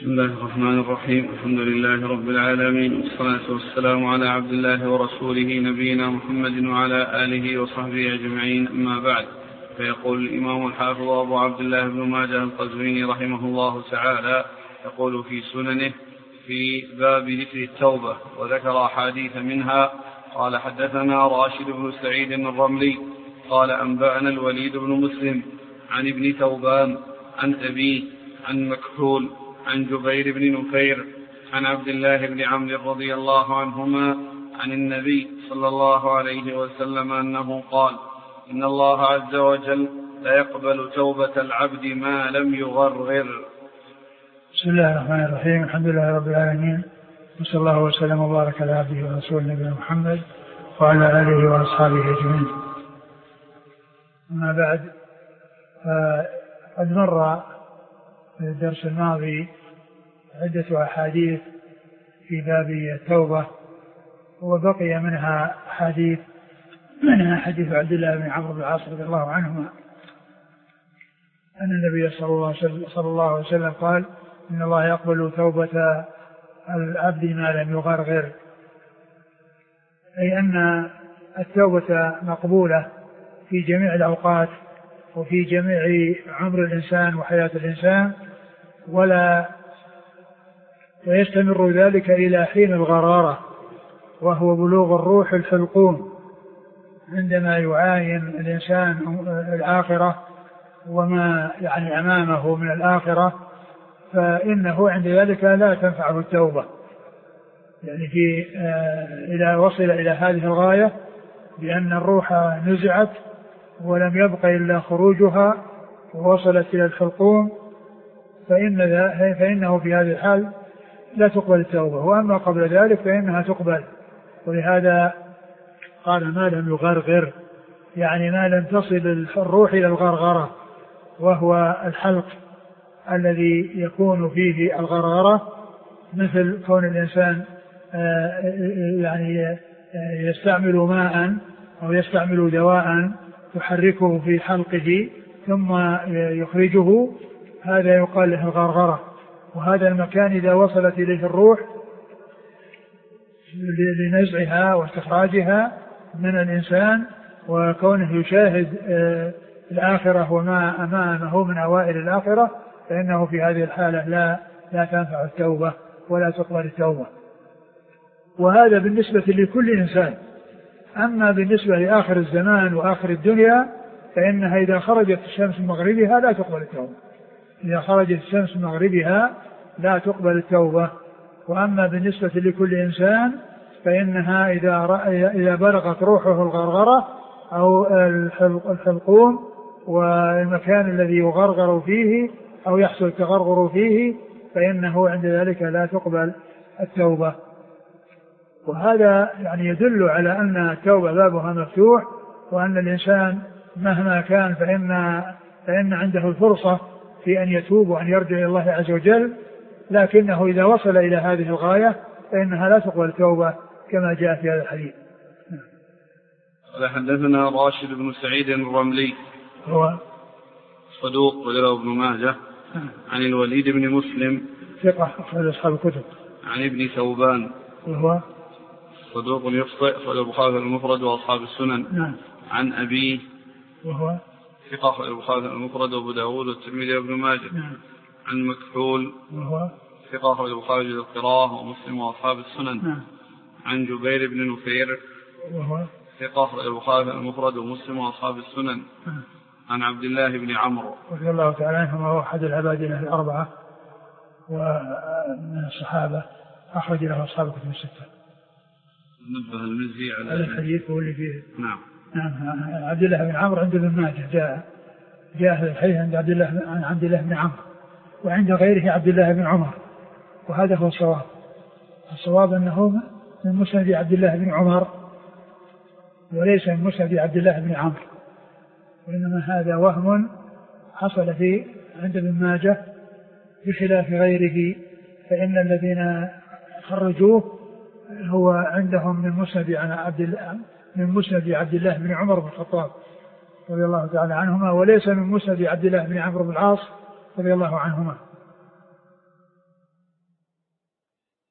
بسم الله الرحمن الرحيم. الحمد لله رب العالمين، والصلاة والسلام على عبد الله ورسوله نبينا محمد وعلى آله وصحبه أجمعين، أما بعد. فيقول الإمام الحافظ أبو عبد الله بن ماجه القزويني رحمه الله تعالى، يقول في سننه في باب ذكر التوبة وذكر أحاديث منها. قال: حدثنا راشد بن سعيد الرملي قال: أنبأنا الوليد بن مسلم عن ابن ثوبان عن أبيه عن مكحول عن جبير بن نفير عن عبد الله بن عمرو رضي الله عنهما عن النبي صلى الله عليه وسلم أنه قال: إن الله عز وجل لا يقبل توبة العبد ما لم يغرغر. بسم الله الرحمن الرحيم. الحمد لله رب العالمين، وصلى الله وسلم وبارك على عبده ورسوله نبينا محمد وعلى آله وأصحابه أجمعين. أما بعد، قد مر في الدرس الماضي عدة أحاديث في باب التوبة، وبقي منها حديث حديث عبد الله بن عمرو بن العاص رضي الله عنهما أن النبي صلى الله عليه وسلم قال: إن الله يقبل توبة العبد ما لم يغرغر، أي أن التوبة مقبولة في جميع الأوقات وفي جميع عمر الإنسان وحياة الإنسان، ويستمر ذلك إلى حين الغرارة، وهو بلوغ الروح الحلقوم، عندما يعاين الإنسان الآخرة وما أمامه من الآخرة، فإنه عند ذلك لا تنفعه التوبة، إذا وصل إلى هذه الغاية بأن الروح نزعت ولم يبق إلا خروجها ووصلت إلى الحلقوم، فإنه في هذه الحال لا تقبل التوبة. وأما قبل ذلك فإنها تقبل، ولهذا قال: ما لم يغرغر، يعني ما لم تصل الروح إلى الغرغرة، وهو الحلق الذي يكون فيه الغرغرة، مثل كون الإنسان يستعمل ماء أو يستعمل دواء يحركه في حلقه ثم يخرجه، هذا يقال له الغرغرة. وهذا المكان إذا وصلت إليه الروح لنزعها واستخراجها من الإنسان، وكونه يشاهد الآخرة وما أمامه من أوائل الآخرة، فإنه في هذه الحالة لا تنفع التوبة ولا تقبل التوبة. وهذا بالنسبة لكل إنسان. أما بالنسبة لآخر الزمان وآخر الدنيا فإنها إذا خرجت الشمس من مغربها لا تقبل التوبة، إذا خرجت الشمس من مغربها لا تقبل التوبة. وأما بالنسبة لكل إنسان فإنها إذا بلغت روحه الغرغرة أو الحلقوم والمكان الذي يغرغر فيه أو يحصل التغرغر فيه، فإنه عند ذلك لا تقبل التوبة. وهذا يدل على أن التوبة بابها مفتوح، وأن الإنسان مهما كان فإن عنده الفرصة في أن يتوب وأن يرجع إلى الله عز وجل، لكنه إذا وصل إلى هذه الغاية فإنها لا تقبل التوبة كما جاء في هذا الحديث. قال: حدثنا راشد بن سعيد الرملي هو صدوق وله ابن ماجه عن الوليد بن مسلم ثقة أخرج أصحاب الكتب عن ابن ثوبان وهو صدوق يخطئ أخرج البخاري المفرد وأصحاب السنن. نعم. عن أبيه وهو ثقة أخرج البخاري المفرد وأبو داود والترمذي وابن ماجه. نعم. عن مكحول وهو ثقة أخرج البخاري القراءة ومسلم وأصحاب السنن. نعم. عن جبير بن نفير وهو ثقة أخرج البخاري المفرد ومسلم وأصحاب السنن. نعم. عن عبد الله بن عمرو رضي الله تعالى عنهما، هو أحد العبادلة الأربعة ومن الصحابة، أخرج له أصحاب الكتب الستة. نبه المزي على الحديث هو اللي فيه. نعم. عبد الله بن عمرو عند ابن ماجه جاء هذا الحديث عند عبد الله بن عمرو، وعند غيره عبد الله بن عمر، وهذا هو الصواب. الصواب أنه من مسند عبد الله بن عمر وليس من مسند عبد الله بن عمرو، وإنما هذا وهم حصل عند ابن ماجه بخلاف غيره، فإن الذين خرجوه هو عندهم من مسند عبد الله بن عمر بن الخطاب رضي الله تعالى عنهما، وليس من مسند عبد الله بن عمرو بن العاص رضي الله عنهما.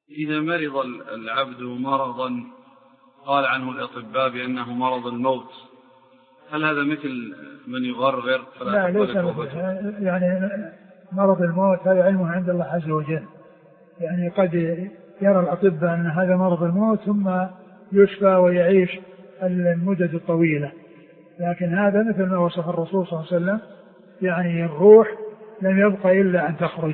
إذا مرض العبد مرضا قال عنه الأطباء بأنه مرض الموت، هل هذا مثل من يغرغر؟ لا ليس مثل، يعني مرض الموت هذا علمه عند الله عز وجل، يعني قد يرى الأطباء أن هذا مرض الموت ثم يشفى ويعيش المدد الطويلة، لكن هذا مثل ما وصف الرسول صلى الله عليه وسلم، يعني الروح لم يبقى إلا أن تخرج.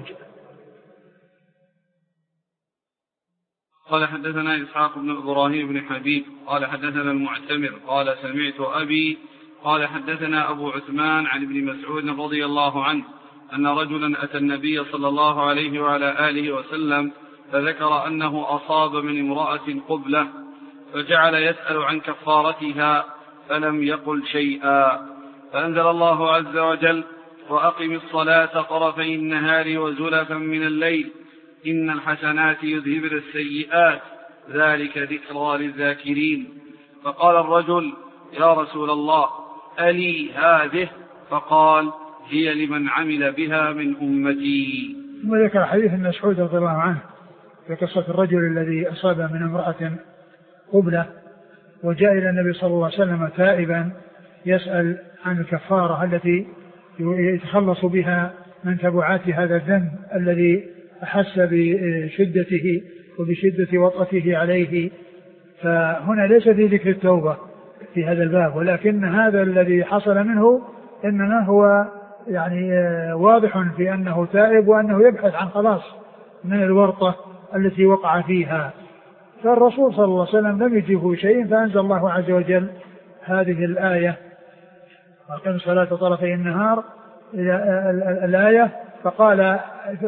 قال حدثنا إسحاق بن إبراهيم بن حبيب قال حدثنا المعتمر قال سمعت أبي قال حدثنا أبو عثمان عن ابن مسعود رضي الله عنه أن رجلا أتى النبي صلى الله عليه وعلى آله وسلم فذكر أنه أصاب من امرأة قبلة فجعل يسأل عن كفارتها فلم يقل شيئا، فأنزل الله عز وجل وأقم الصلاة طرفي النهار وزلفا من الليل إن الحسنات يذهبن السيئات ذلك ذكرى للذاكرين. فقال الرجل يا رسول الله ألي هذه؟ فقال هي لمن عمل بها من أمتي. ثم ذكر حديث ابن مسعود رضي الله عنه في قصة الرجل الذي أصاب من امرأة قبلة وجاء إلى النبي صلى الله عليه وسلم تائبا يسأل عن الكفارة التي يتخلص بها من تبعات هذا الذنب الذي أحس بشدته وبشدة وطأته عليه. فهنا ليس في ذكر التوبة في هذا الباب، ولكن هذا الذي حصل منه إنما هو يعني واضح في أنه تائب وأنه يبحث عن خلاص من الورطة التي وقع فيها. فالرسول صلى الله عليه وسلم لم يجيبه شيء، فأنزل الله عز وجل هذه الآية وأقم الصلاة طرفي النهار الآية، فقال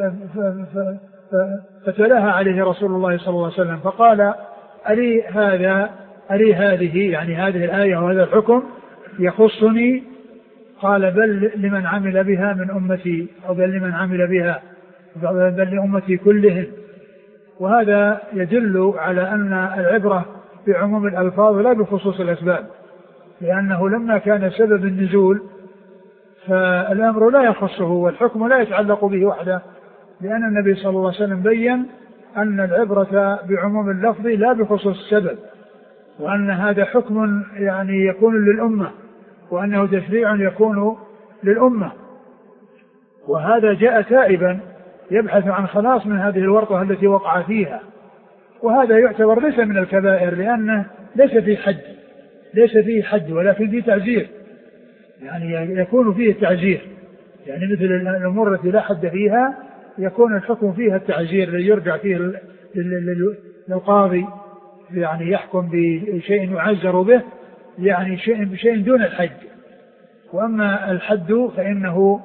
فتلاها عليه رسول الله صلى الله عليه وسلم فقال ألي هذا ألي هذه، يعني هذه الآية وهذا الحكم يخصني؟ قال بل لمن عمل بها من أمتي، أو بل لمن عمل بها، بل لأمتي كلهم. وهذا يدل على أن العبرة بعموم الألفاظ لا بخصوص الأسباب، لأنه لما كان سبب النزول فالأمر لا يخصه والحكم لا يتعلق به وحده، لأن النبي صلى الله عليه وسلم بيّن أن العبرة بعموم اللفظ لا بخصوص السبب، وأن هذا حكم يعني يكون للأمة، وأنه تشريع يكون للأمة. وهذا جاء تائبا يبحث عن خلاص من هذه الورطة التي وقع فيها، وهذا يعتبر ليس من الكبائر، لأنه ليس فيه حد ولكن فيه تعزير، يعني يكون فيه التعزير، يعني مثل الأمور التي لا حد فيها يكون الحكم فيها التعزير ليرجع فيه للقاضي، يعني يحكم بشيء يعزر به، يعني بشيء دون الحد. وأما الحد فإنه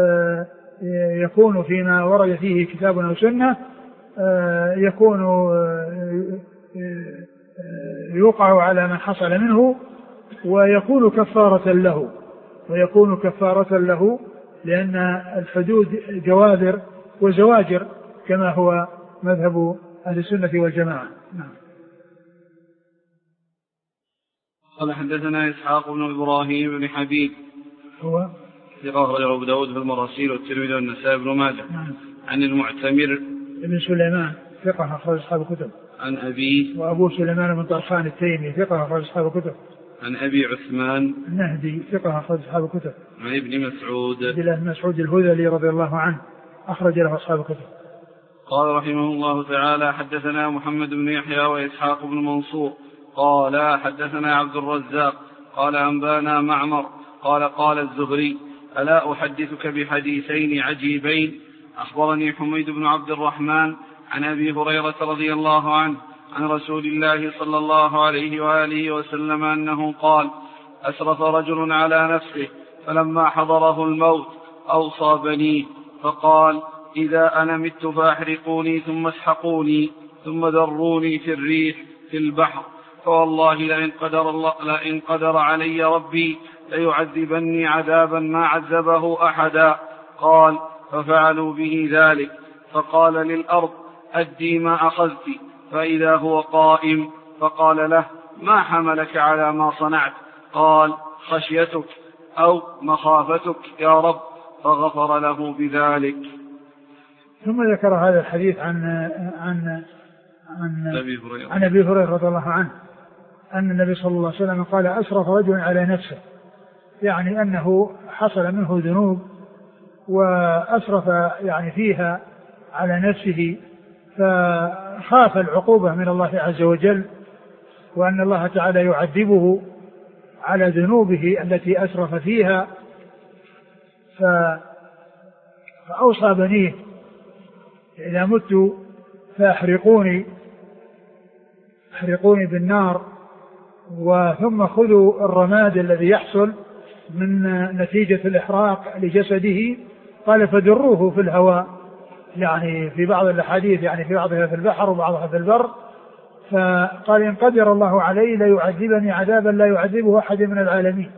يكون فيما ورد فيه كتاب أو سنة، يكون يوقع على من حصل منه ويكون كفارة له، لأن الحدود جوابر وزواجر كما هو مذهب أهل السنة والجماعة. نعم. قال حدثنا إسحاق بن إبراهيم بن حبيب هو ثقة أخرجه أبو داود في المراسيل والترمذي والنسائي بن ماجه. نعم. عن المعتمر ابن سليمان ثقة أخرج أصحاب الكتب. عن أبي وأبو سليمان بن طرخان التيمي ثقة أخرج أصحاب الكتب. عن أبي عثمان النهدي ثقة أخرج أصحاب الكتب. عن ابن مسعود عبد الله بن مسعود الهذلي رضي الله عنه أخرج له أصحاب الكتب. قال رحمه الله تعالى حدثنا محمد بن يحيى وإسحاق بن منصور قال حدثنا عبد الرزاق قال أنبانا معمر قال الزهري ألا أحدثك بحديثين عجيبين؟ أخبرني حميد بن عبد الرحمن عن أبي هريرة رضي الله عنه عن رسول الله صلى الله عليه وآله وسلم أنه قال أسرف رجل على نفسه فلما حضره الموت أوصى بنيه فقال إذا أنا مت فأحرقوني ثم اسحقوني ثم ذروني في الريح في البحر، فوالله لئن قدر علي ربي ليعذبني عذابا ما عذبه أحدا. قال ففعلوا به ذلك، فقال للأرض أدي ما أخذت، فإذا هو قائم، فقال له ما حملك على ما صنعت؟ قال خشيتك أو مخافتك يا رب، فغفر له بذلك. ثم ذكر هذا الحديث عن عن أبي هريرة رضي الله عنه أن النبي صلى الله عليه وسلم قال أسرف رجل على نفسه، يعني أنه حصل منه ذنوب وأسرف يعني فيها على نفسه، فخاف العقوبة من الله عز وجل وأن الله تعالى يعذبه على ذنوبه التي أسرف فيها، فأوصى بنيه إذا مت فأحرقوني بالنار، وثم خذوا الرماد الذي يحصل من نتيجة الإحراق لجسده، قال فدروه في الهواء، يعني في بعض الأحاديث يعني في بعضها في البحر وبعضها في البر، فقال إن قدر الله علي ليعذبني عذابا لا يعذبه أحد من العالمين.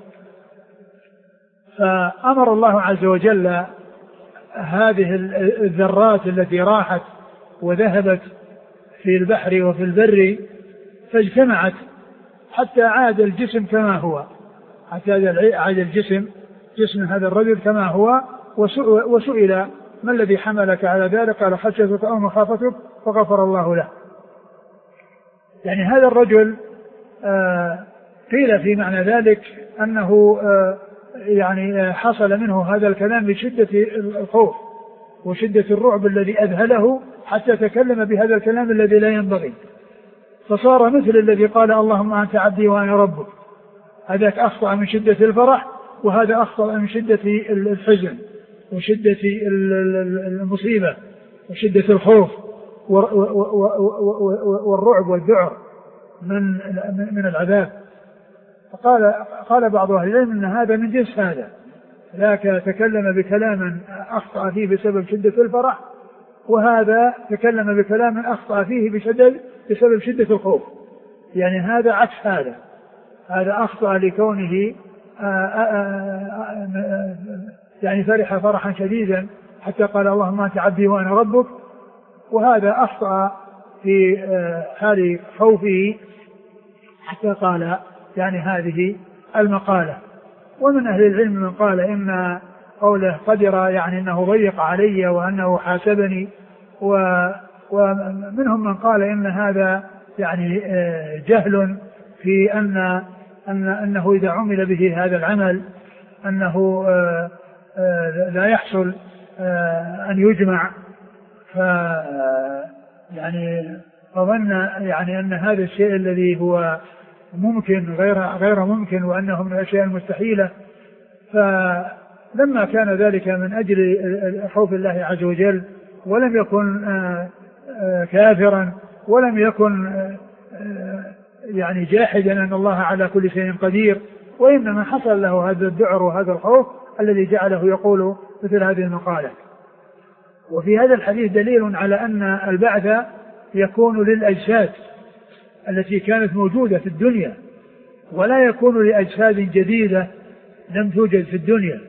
فأمر الله عز وجل هذه الذرات التي راحت وذهبت في البحر وفي البر فاجتمعت حتى عاد الجسم كما هو، حتى عاد جسم هذا الرجل كما هو، وسئل ما الذي حملك على ذلك؟ قال خشيتك أو مخافتك، فغفر الله له. يعني هذا الرجل قيل في معنى ذلك أنه يعني حصل منه هذا الكلام بشدة الخوف وشدة الرعب الذي أذهله حتى تكلم بهذا الكلام الذي لا ينبغي، فصار مثل الذي قال اللهم أنت عبدي وأنا ربك، هذاك أخطأ من شدة الفرح وهذا أخطأ من شدة الحزن وشدة المصيبة وشدة الخوف والرعب والذعر من العذاب. قال بعض أهل العلم أن هذا من جنس هذا، ذاك تكلم بكلام أخطأ فيه بسبب شدة الفرح، وهذا تكلم بكلام أخطأ فيه بسبب شدة الخوف، يعني هذا عكس هذا أخطأ لكونه يعني فرح فرحا شديدا حتى قال اللهم أنت عبدي وأنا ربك، وهذا أخطأ في حال خوفه حتى قال يعني هذه المقالة. ومن أهل العلم من قال إن قوله قدر يعني أنه ضيق علي وأنه حاسبني، ومنهم من قال إن هذا يعني جهل في أنه إذا عمل به هذا العمل أنه لا يحصل أن يجمع، يعني فظن يعني أن هذا الشيء الذي هو ممكن غير ممكن وأنه من الأشياء المستحيلة، فلما كان ذلك من أجل خوف الله عز وجل ولم يكن كافرا ولم يكن يعني جاحدا أن الله على كل شيء قدير، وإنما حصل له هذا الذعر وهذا الخوف الذي جعله يقول مثل هذه المقالة. وفي هذا الحديث دليل على أن البعث يكون للأجساد التي كانت موجودة في الدنيا، ولا يكون لأجساد جديدة لم توجد في الدنيا،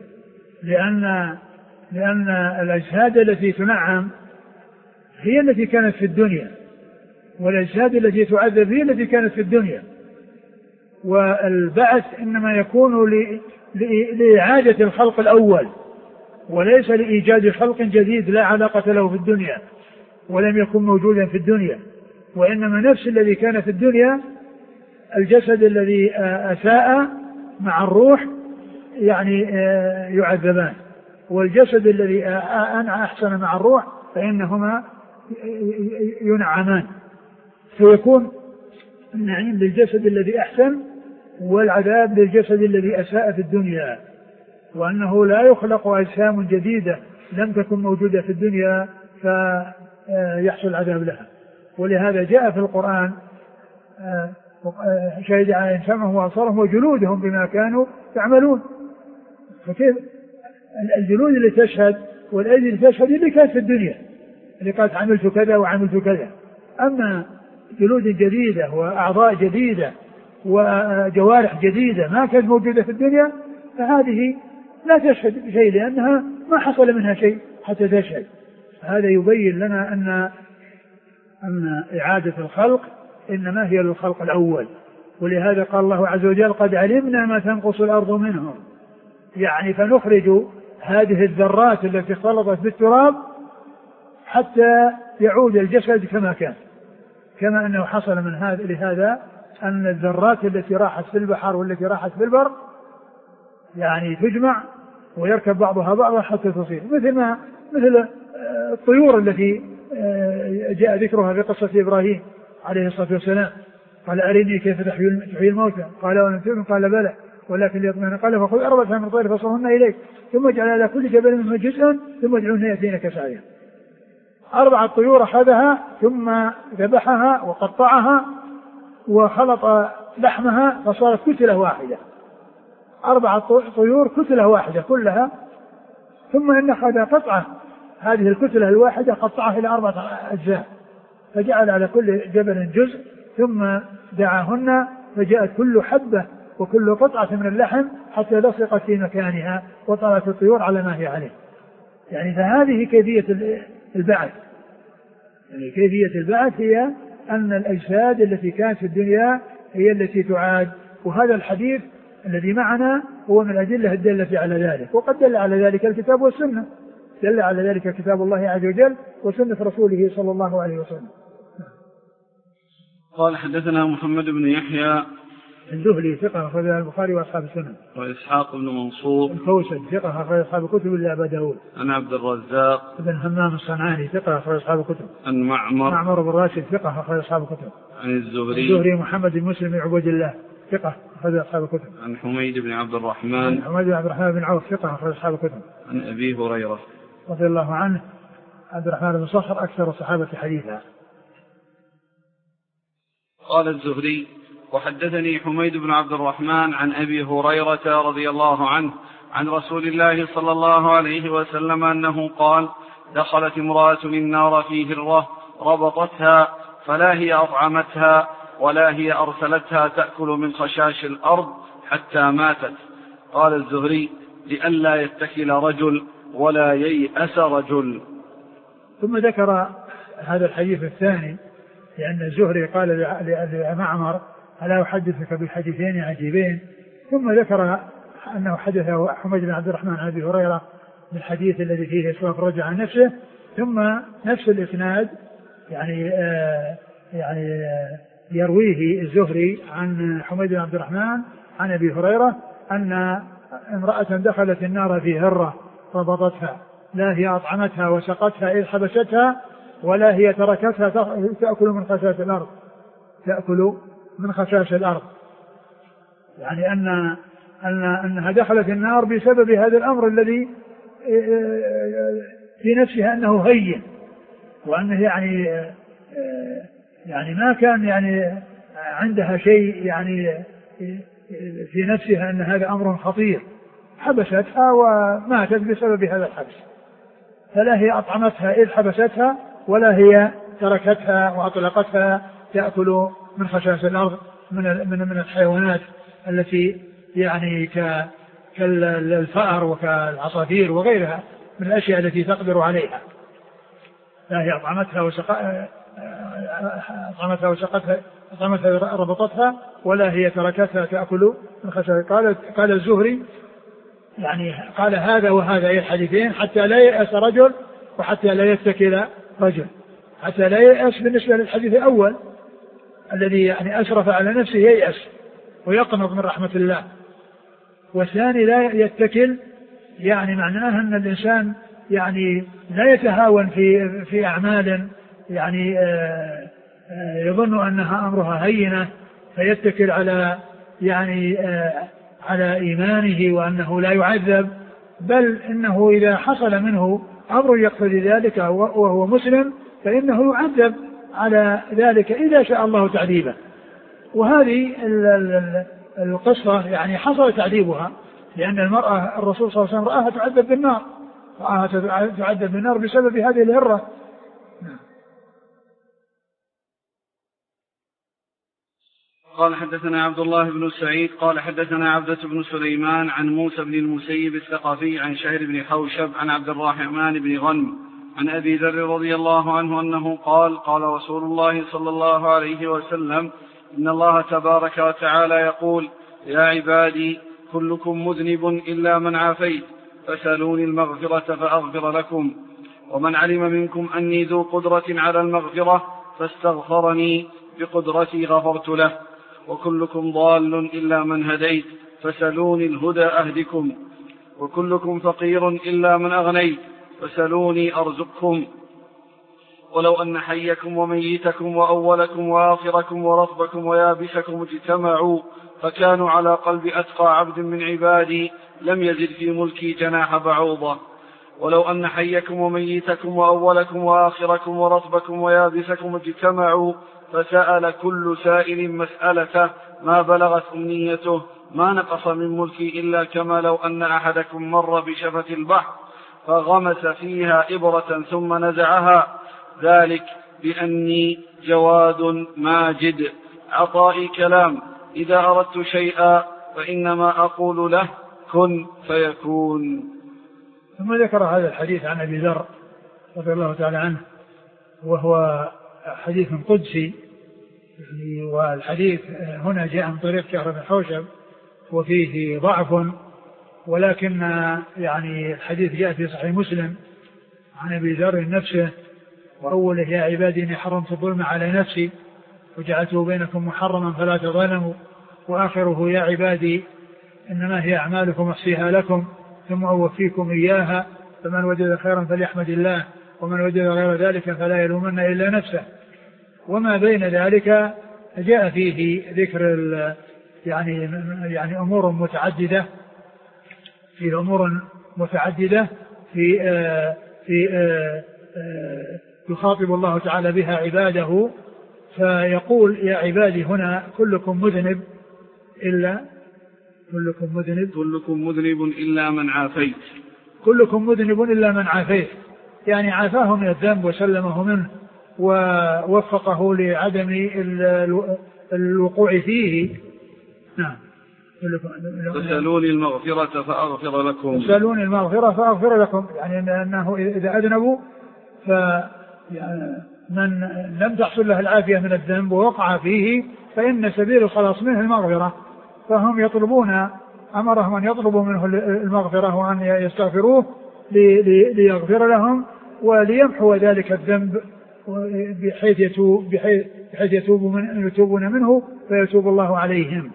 لأن الأجساد التي تنعم هي التي كانت في الدنيا، والأجساد التي تعذب هي التي كانت في الدنيا، والبعث إنما يكون لإعادة الخلق الأول وليس لإيجاد خلق جديد لا علاقة له في الدنيا ولم يكن موجودا في الدنيا، وإنما نفس الذي كان في الدنيا الجسد الذي أساء مع الروح يعني يعذبان، والجسد الذي أحسن مع الروح فإنهما ينعمان، فيكون النعيم للجسد الذي أحسن والعذاب للجسد الذي أساء في الدنيا، وأنه لا يخلق أجسام جديدة لم تكن موجودة في الدنيا فيحصل العذاب لها. ولهذا جاء في القرآن شهد عليهم سمعهم وأبصارهم وجلودهم بما كانوا يعملون، فكيف الجلود اللي تشهد والأيدي اللي تشهد اللي كانت في الدنيا اللي قالت عملت كذا وعملت كذا، أما جلود جديدة وأعضاء جديدة وجوارح جديدة ما كانت موجودة في الدنيا فهذه لا تشهد شيء لأنها ما حصل منها شيء حتى تشهد. هذا يبين لنا أن إعادة الخلق إنما هي للخلق الأول، ولهذا قال الله عز وجل قد علمنا ما تنقص الأرض منهم، يعني فنخرج هذه الذرات التي اختلطت بالتراب حتى يعود الجسد كما كان، كما أنه حصل من هذا لهذا أن الذرات التي راحت في البحر والتي راحت في البر يعني تجمع ويركب بعضها بعضا حتى تصير مثل الطيور التي جاء ذكرها في قصة إبراهيم عليه الصلاة والسلام. قال أرني كيف تحيي الموتى قال ولم تؤمن قال بلى ولكن ليطمئن قال فخذ أربعة من الطير فصرهن إليك ثم اجعل على كل جبل منهما جزءا ثم ادعوهن يأتينك سعيا. 4 طيور أخذها ثم ذبحها وقطعها وخلط لحمها فصارت كتلة واحدة. 4 طيور كتلة واحدة كلها. ثم إن أخذ قطعة هذه الكتلة الواحدة قطعها إلى 4 أجزاء فجعل على كل جبل جزء ثم دعاهن فجاءت كل حبة وكل قطعة من اللحم حتى لصقت في مكانها وطلعت الطيور على ما هي عليه. يعني فهذه كيفية البعث. يعني كيفية البعث هي أن الأجساد التي كانت في الدنيا هي التي تعاد. وهذا الحديث الذي معنا هو من الأدلة الدالة على ذلك وقد دل على ذلك الكتاب والسنة. دل على ذلك كتاب الله عز وجل وسنة رسوله صلى الله عليه وسلم. قال حدثنا محمد بن يحيى الذهلي ثقة أخرج البخاري وأصحاب السنن. وإسحاق بن منصور الكوسج ثقة أخرج أصحاب الكتب إلا أبا داود. عن عبد الرزاق بن همام الصنعاني ثقة أخرج أصحاب الكتب. عن معمر بن راشد ثقة أخرج أصحاب الكتب. عن الزهري محمد بن مسلم بن عبد الله ثقة أخرج أصحاب الكتب. عن حميد بن عبد الرحمن بن عوف ثقة أخرج أصحاب الكتب. عن أبي هريرة رضي الله عنه عبد الرحمن بن صخر أكثر الصحابة حديثا. قال الزهري وحدثني حميد بن عبد الرحمن عن أبي هريرة رضي الله عنه عن رسول الله صلى الله عليه وسلم أنه قال دخلت امرأة النار في هرة ربطتها فلا هي أطعمتها ولا هي أرسلتها تأكل من خشاش الأرض حتى ماتت. قال الزهري لئلا يتكل رجل ولا ييأس رجل. ثم ذكر هذا الحديث الثاني لأن الزهري قال لمعمر ألا أحدثك بحديثين عجيبين. ثم ذكر أنه حدثه حميد بن عبد الرحمن عن أبي هريرة بالحديث الذي فيه إسراف الرجل عن نفسه ثم نفس الإسناد يعني يرويه الزهري عن حميد بن عبد الرحمن عن أبي هريرة أن امرأة دخلت النار في هرة ربطتها لا هي أطعمتها وسقتها إذ حبستها ولا هي تركتها تأكل من خشاش الأرض. يعني أنها دخلت النار بسبب هذا الأمر الذي في نفسها أنه هين وأنه يعني ما كان يعني عندها شيء يعني في نفسها أن هذا أمر خطير حبستها وماتت بسبب هذا الحبس. فلا هي أطعمتها إذ حبستها ولا هي تركتها وأطلقتها تأكل من خشاش الأرض من الحيوانات التي يعني كالفأر وكالعصافير وغيرها من الأشياء التي تقدر عليها. لا هي أطعمتها ربطتها ولا هي تركتها تأكل من خشاش. قال الزهري يعني قال هذا وهذا أي الحديثين حتى لا يأس رجل وحتى لا يتكل رجل. حتى لا يأس بالنسبة للحديث الأول الذي يعني أشرف على نفسه ييأس ويقنط من رحمة الله. والثاني لا يتكل يعني معناه أن الإنسان يعني لا يتهاون في أعمال يعني يظن أنها أمرها هينة فيتكل على يعني على إيمانه وأنه لا يعذب، بل إنه إذا حصل منه أمر يقتضي ذلك وهو مسلم فإنه يعذب على ذلك إذا شاء الله تعذيبه. وهذه القصة يعني حصل تعذيبها لأن المرأة الرسول صلى الله عليه وسلم رآها تعذب بالنار بسبب هذه الهرة. قال حدثنا عبد الله بن سعيد قال حدثنا عبدة بن سليمان عن موسى بن المسيب الثقفي عن شهر بن حوشب عن عبد الرحمن بن غنم عن أبي ذر رضي الله عنه أنه قال قال رسول الله صلى الله عليه وسلم إن الله تبارك وتعالى يقول يا عبادي كلكم مذنب إلا من عافيت فسألوني المغفرة فأغفر لكم ومن علم منكم أني ذو قدرة على المغفرة فاستغفرني بقدرتي غفرت له. وكلكم ضال إلا من هديت فسلوني الهدى أهدكم. وكلكم فقير إلا من أغنيت فسلوني أرزقكم. ولو أن حيكم وميتكم وأولكم وآخركم ورطبكم ويابسكم اجتمعوا فكانوا على قلب أتقى عبد من عبادي لم يزد في ملكي جناح بعوضة. ولو أن حيكم وميتكم وأولكم وآخركم ورطبكم ويابسكم اجتمعوا فسأل كل سائل مسألته ما بلغت أمنيته ما نقص من ملكي إلا كما لو أن أحدكم مر بشفة البحر فغمس فيها إبرة ثم نزعها، ذلك بأني جواد ماجد عطائي كلام إذا أردت شيئا فإنما أقول له كن فيكون. ثم ذكر هذا الحديث عن أبي ذر رضي الله تعالى عنه، وهو حديث قدسي، والحديث هنا جاء من طريق شهر بن حوشب وفيه ضعف، ولكن يعني الحديث جاء في صحيح مسلم عن أبي ذر نفسه، وأوله يا عبادي إني حرمت الظلم على نفسي وجعلته بينكم محرما فلا تظلموا، وآخره يا عبادي إنما هي أعمالكم أحصيها لكم ثم أوفيكم إياها فمن وجد خيرا فليحمد الله ومن وجد غير ذلك فلا يلومن إلا نفسه. وما بين ذلك جاء فيه ذكر يعني أمور متعددة، في أمور متعددة في يخاطب الله تعالى بها عباده، فيقول يا عبادي هنا كلكم مذنب إلا كلكم مذنب إلا من عافيت، كلكم مذنب إلا من عافيت، يعني عافاه من الذنب وسلمه منه ووفقه لعدم الوقوع فيه. نعم. فسألوني المغفرة فأغفر لكم، فسألوني المغفرة فأغفر لكم، يعني أنه إذا أذنبوا من لم تحصل له العافية من الذنب ووقع فيه فإن سبيل الخلاص منه المغفرة، فهم يطلبون، أمرهم أن يطلبوا منه المغفرة وأن يستغفروه ليغفر لهم وليمحو ذلك الذنب بحيث يتوبون منه فيتوب الله عليهم.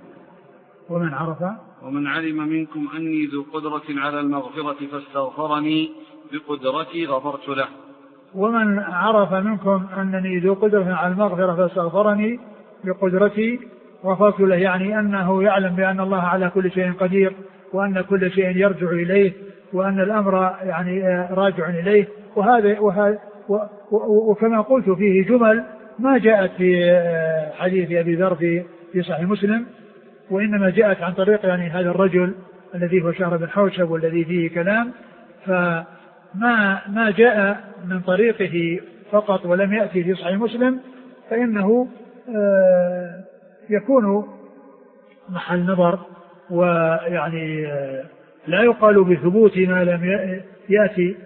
ومن علم منكم أني ذو قدرة على المغفرة فاستغفرني بقدرتي غفرت له. ومن عرف منكم أنني ذو قدرة على المغفرة فاستغفرني بقدرتي غفرت له، يعني أنه يعلم بأن الله على كل شيء قدير وأن كل شيء يرجع إليه وأن الأمر يعني راجع إليه. وكما قلت فيه جمل ما جاءت في حديث أبي ذر في صحيح مسلم، وإنما جاءت عن طريق يعني هذا الرجل الذي هو شهر بن حوشب والذي فيه كلام، فما جاء من طريقه فقط ولم يأتي في صحيح مسلم فإنه يكون محل نظر، ويعني لا يقال بثبوت ما لم يأتي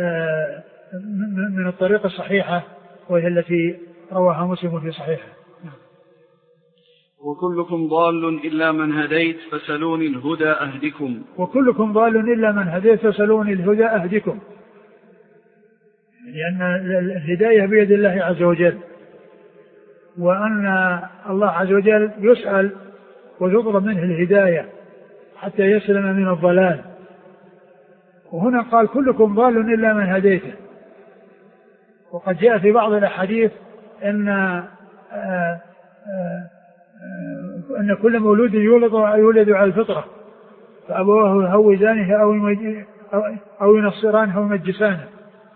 من الطريقة الصحيحة وهي التي رواها مسلم في صحيحه. وكلكم ضال إلا من هديت فسلوني الهدى أهدكم. وكلكم ضال إلا من هديت فسلوني الهدى أهدكم، لأن الهداية بيد الله عز وجل، وأن الله عز وجل يسأل ويطلب منه الهداية حتى يسلم من الضلال. وهنا قال كلكم ضال إلا من هديته، وقد جاء في بعض الأحاديث أن كل مولود يولد على الفطرة فأبواه يهودانه أو ينصرانه أو يمجسانه،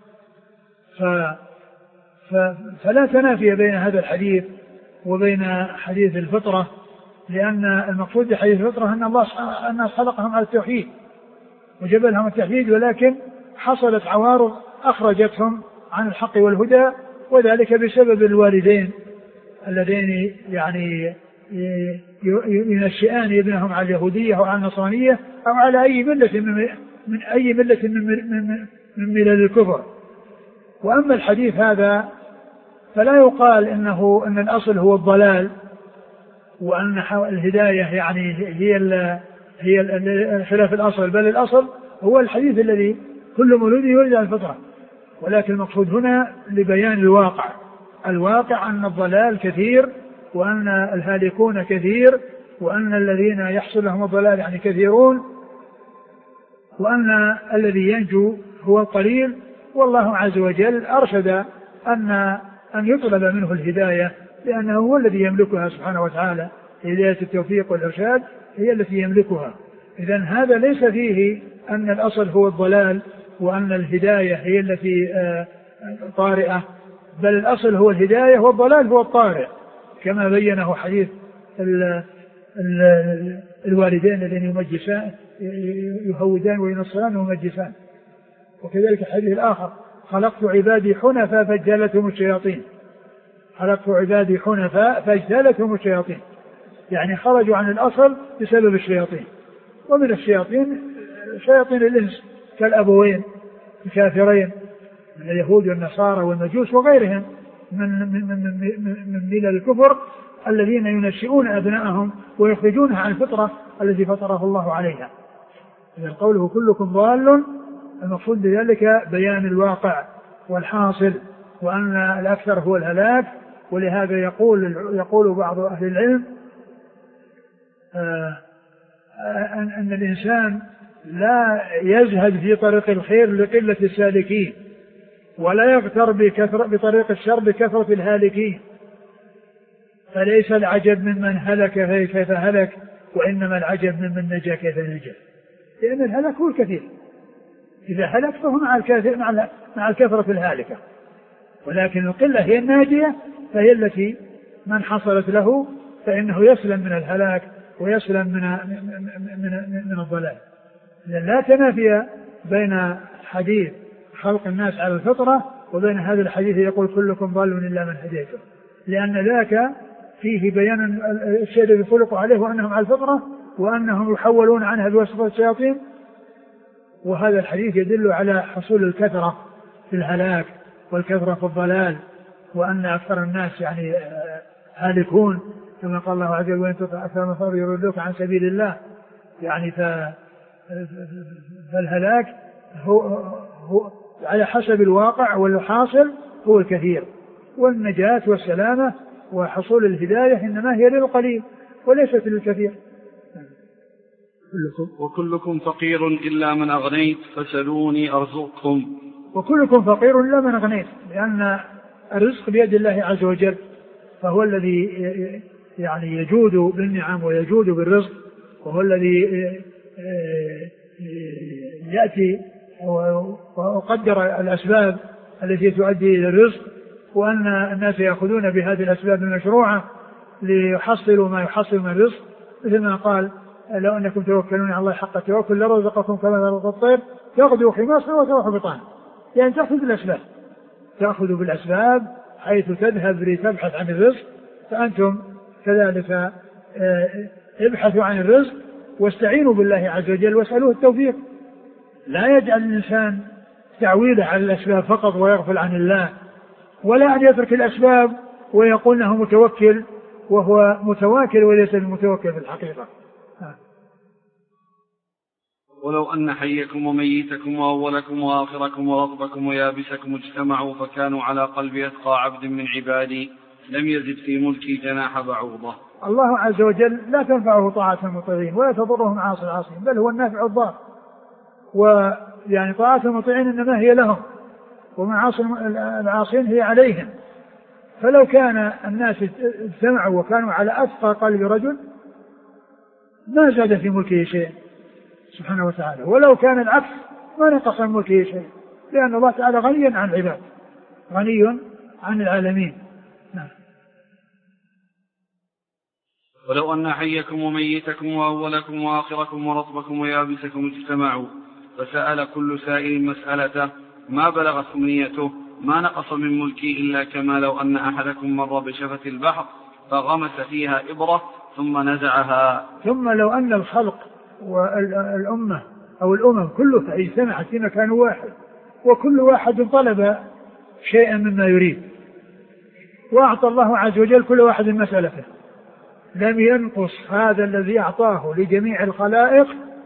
فلا تنافي بين هذا الحديث وبين حديث الفطرة، لأن المقصود بحديث الفطرة أن الله خلقهم على التوحيد وجبلهم التوحيد، ولكن حصلت عوارض أخرجتهم عن الحق والهدى، وذلك بسبب الوالدين اللذين يعني ينشئان ابنهم على اليهودية أو على النصرانية أو على أي ملة من ملل الكفر. وأما الحديث هذا فلا يقال أن الأصل هو الضلال وأن الهداية يعني هي خلاف الأصل، بل الأصل هو الحديث الذي كل مولود يولد على الفطرة، ولكن المقصود هنا لبيان الواقع الواقع أن الضلال كثير، وأن الهالكون كثير، وأن الذين يحصل لهم الضلال يعني كثيرون، وأن الذي ينجو هو القليل. والله عز وجل أرشد أن يطلب منه الهداية، لأنه هو الذي يملكها سبحانه وتعالى. هداية التوفيق والإرشاد هي التي يملكها. إذن هذا ليس فيه أن الأصل هو الضلال وأن الهداية هي التي طارئة، بل الأصل هو الهداية والضلال هو الطارئ، كما بينه حديث الوالدين الذين يهودان وينصران ويمجسان. وكذلك الحديث الآخر: خلقت عبادي حنفاء فاجتالتهم الشياطين. خلقت عبادي حنفاء فاجتالتهم الشياطين، يعني خرجوا عن الأصل بسبب الشياطين. ومن الشياطين شياطين الإنس كالأبوين الكافرين من اليهود والنصارى والمجوس وغيرهم من ملل الكفر الذين ينشئون أبنائهم ويخرجونها عن الفطرة التي فطره الله عليها. إذا قوله كلكم ضال المقصود بذلك بيان الواقع والحاصل، وأن الأكثر هو الهلاك. ولهذا يقول بعض أهل العلم أن الإنسان لا يزهد في طريق الخير لقلة السالكين، ولا يغتر بطريق الشر بكثرة الهالكين. فليس العجب ممن هلك كيف هلك، وإنما العجب ممن نجا كيف نجا، لأن الهلك هو الكثير. إذا هلك فهو مع الكثرة الهالكة، ولكن القلة هي الناجية، فهي التي من حصلت له فإنه يسلم من الهلاك ويسلم من الضلال. لا تنافي بين حديث خلق الناس على الفطرة وبين هذا الحديث يقول كلكم ضال إلا من هديته، لأن ذاك فيه بيان الشيء الذي خلقوا عليه وأنهم على الفطرة وأنهم يحولون عنها بواسطة الشياطين. وهذا الحديث يدل على حصول الكثرة في الهلاك والكثرة في الضلال، وأن أكثر الناس يعني هالكون، كما قال الله عز وجل: وإن تطع أكثر من الناس يضلوك عن سبيل الله. يعني فالهلاك هو على حسب الواقع، والحاصل هو الكثير، والنجاة والسلامة وحصول الهداية إنما هي للقليل وليست للكثير. وكلكم فقير إلا من أغنيت فسلوني أرزقكم. وكلكم فقير إلا من أغنيت، لأن الرزق بيد الله عز وجل، فهو الذي يعني يجود بالنعم ويجود بالرزق، وهو الذي يأتي وقدر الأسباب التي تؤدي إلى الرزق، وأن الناس يأخذون بهذه الأسباب المشروعة ليحصلوا ما يحصل من الرزق، مثل ما قال: لو أنكم توكلون على الله حق التوكل لرزقكم كما يرزق الطير تغدو خماصا وتروح بطانا. يعني تأخذ بالأسباب حيث تذهب لتبحث عن الرزق، فأنتم كذلك ابحثوا عن الرزق واستعينوا بالله عز وجل واسألوه التوفيق. لا يجعل الإنسان تعويله على الأسباب فقط ويغفل عن الله، ولا أن يترك الأسباب ويقول أنه متوكل وهو متواكل وليس المتوكل في الحقيقة. ولو أن حيكم وميتكم وأولكم وآخركم ورطبكم ويابسكم اجتمعوا فكانوا على قلب أتقى عبد من عبادي لم يزد في ملكي جناح بعوضة. الله عز وجل لا تنفعه طاعة المطيعين ولا تضرهم معاصي العاصين، بل هو النافع الضار. ويعني طاعة المطيعين إنما هي لهم، ومعاصي العاصين هي عليهم. فلو كان الناس اجتمعوا وكانوا على أتقى قلب رجل ما زاد في ملكه شيء سبحانه وتعالى، ولو كان العكس ما نقص من ملكه شيء، لأن الله تعالى غني عن العباد، غني عن العالمين. نعم. ولو أن حيكم وميتكم وأولكم وآخركم ورطبكم ويابسكم اجتمعوا فسأل كل سائل مسألته ما بلغت أمنيته ما نقص من ملكي إلا كما لو أن أحدكم مر بشفة البحر فغمس فيها إبرة ثم نزعها. ثم لو أن الخلق والأمة أو الأمم كلها اجتمعت في مكان واحد وكل واحد طلب شيئا مما يريد وأعطى الله عز وجل كل واحد مسألته، لم ينقص هذا الذي أعطاه لجميع الخلائق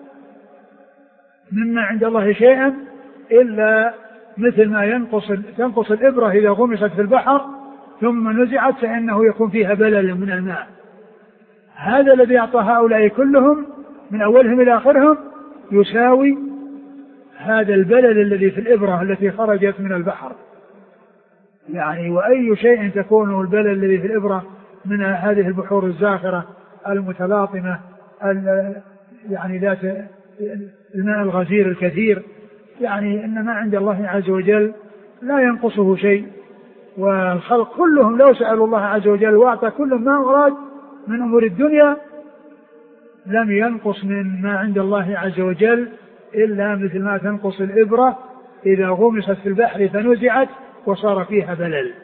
مما عند الله شيئا إلا مثل ما تنقص الإبرة إذا غمست في البحر ثم نزعت فإنه يكون فيها بلل من الماء. هذا الذي أعطى هؤلاء كلهم من أولهم إلى آخرهم يساوي هذا البلل الذي في الإبرة التي خرجت من البحر. يعني وأي شيء تكون البلل الذي في الإبرة من هذه البحور الزاخرة المتلاطمة يعني ذات الماء الغزير الكثير، يعني إن ما عند الله عز وجل لا ينقصه شيء. والخلق كلهم لو سألوا الله عز وجل وأعطى كل ما أراد من أمور الدنيا لم ينقص من ما عند الله عز وجل إلا مثل ما تنقص الإبرة إذا غمست في البحر فنزعت وصار فيها بلل.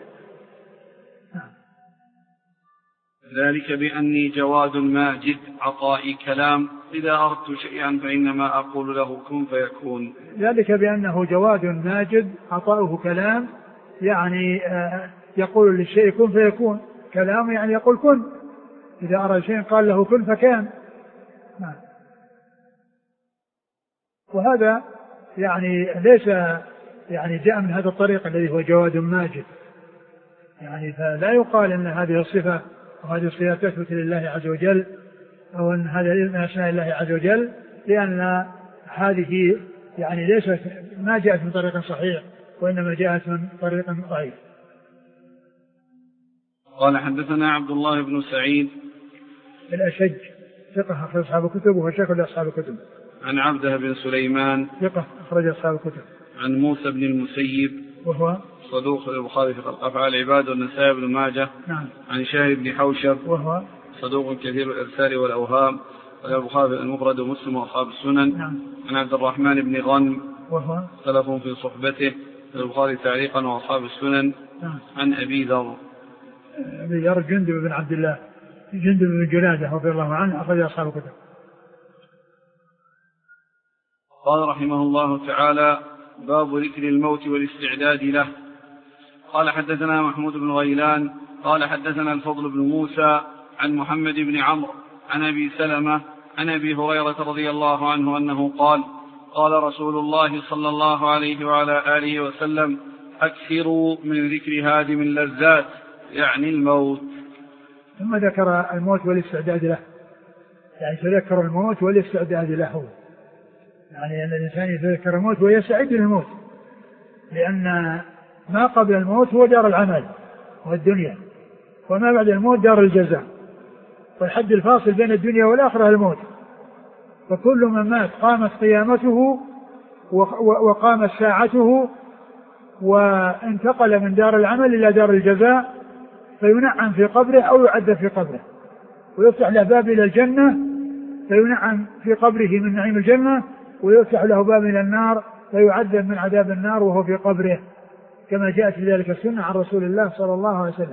ذلك بأني جواد ماجد عطائي كلام إذا أردت شيئا فإنما أقول له كن فيكون. ذلك بأنه جواد ماجد عطاؤه كلام، يعني يقول للشيء كن فيكون. كلام يعني يقول كن، إذا أراد شيء قال له كن فكان. وهذا يعني ليس يعني جاء من هذا الطريق الذي هو جواد ماجد، يعني فلا يقال أن هذه الصفة وهذه الصفات تثبت لله عز وجل أو أن هذا من أسماء الله عز وجل، لأن هذه يعني ليست ما جاءت من طريق صحيح وإنما جاءت من طريق ضعيف. قال حدثنا عبد الله بن سعيد الأشج ثقة أخرج أصحاب الكتب وهو شيخ لأصحاب الكتب. عن عبده بن سليمان ثقة أخرج أصحاب الكتب. عن موسى بن المسيب وهو صدوق البخاري في أفعال العباد والنسائي بن ماجه. نعم. عن شاهد بن حوشب وهو صدوق كثير الإرسال والأوهام والبخاري المفرد ومسلم وأصحاب السنن. نعم. عن عبد الرحمن بن غنم وهو سلف في صحبته البخاري تعليقا وأصحاب السنن. نعم. عن أبي ذر جندب بن عبد الله جندب بن جنادة رضي الله عنه أخرج أصحاب الكتب. قال رحمه الله تعالى باب ذكر الموت والاستعداد له. قال حدثنا محمود بن غيلان قال حدثنا الفضل بن موسى عن محمد بن عمرو عن أبي سلمة عن أبي هريرة رضي الله عنه أنه قال قال رسول الله صلى الله عليه وعلى آله وسلم أكثروا من ذكر هادم اللذات يعني الموت. ثم ذكر الموت والاستعداد له، يعني تذكر الموت والاستعداد له، يعني أن الإنسان يتذكر الموت ويستعد للموت، لأن ما قبل الموت هو دار العمل والدنيا، وما بعد الموت دار الجزاء، والحد الفاصل بين الدنيا والآخرة الموت. فكل من مات قامت قيامته وقامت ساعته وانتقل من دار العمل إلى دار الجزاء، فينعم في قبره أو يعذب في قبره، ويفتح له باب إلى الجنة فينعم في قبره من نعيم الجنة، ويفتح له باب إلى النار فيعذب من عذاب النار وهو في قبره، كما جاءت في ذلك السنة عن رسول الله صلى الله عليه وسلم.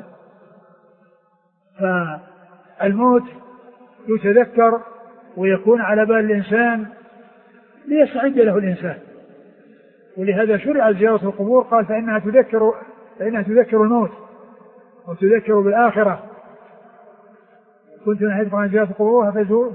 فالموت يتذكر ويكون على بال الإنسان ليستعد له الإنسان، ولهذا شرع زيارة القبور، قال فإنها تذكر الموت وتذكر بالآخرة. كنت نهيتكم عن زيارة القبور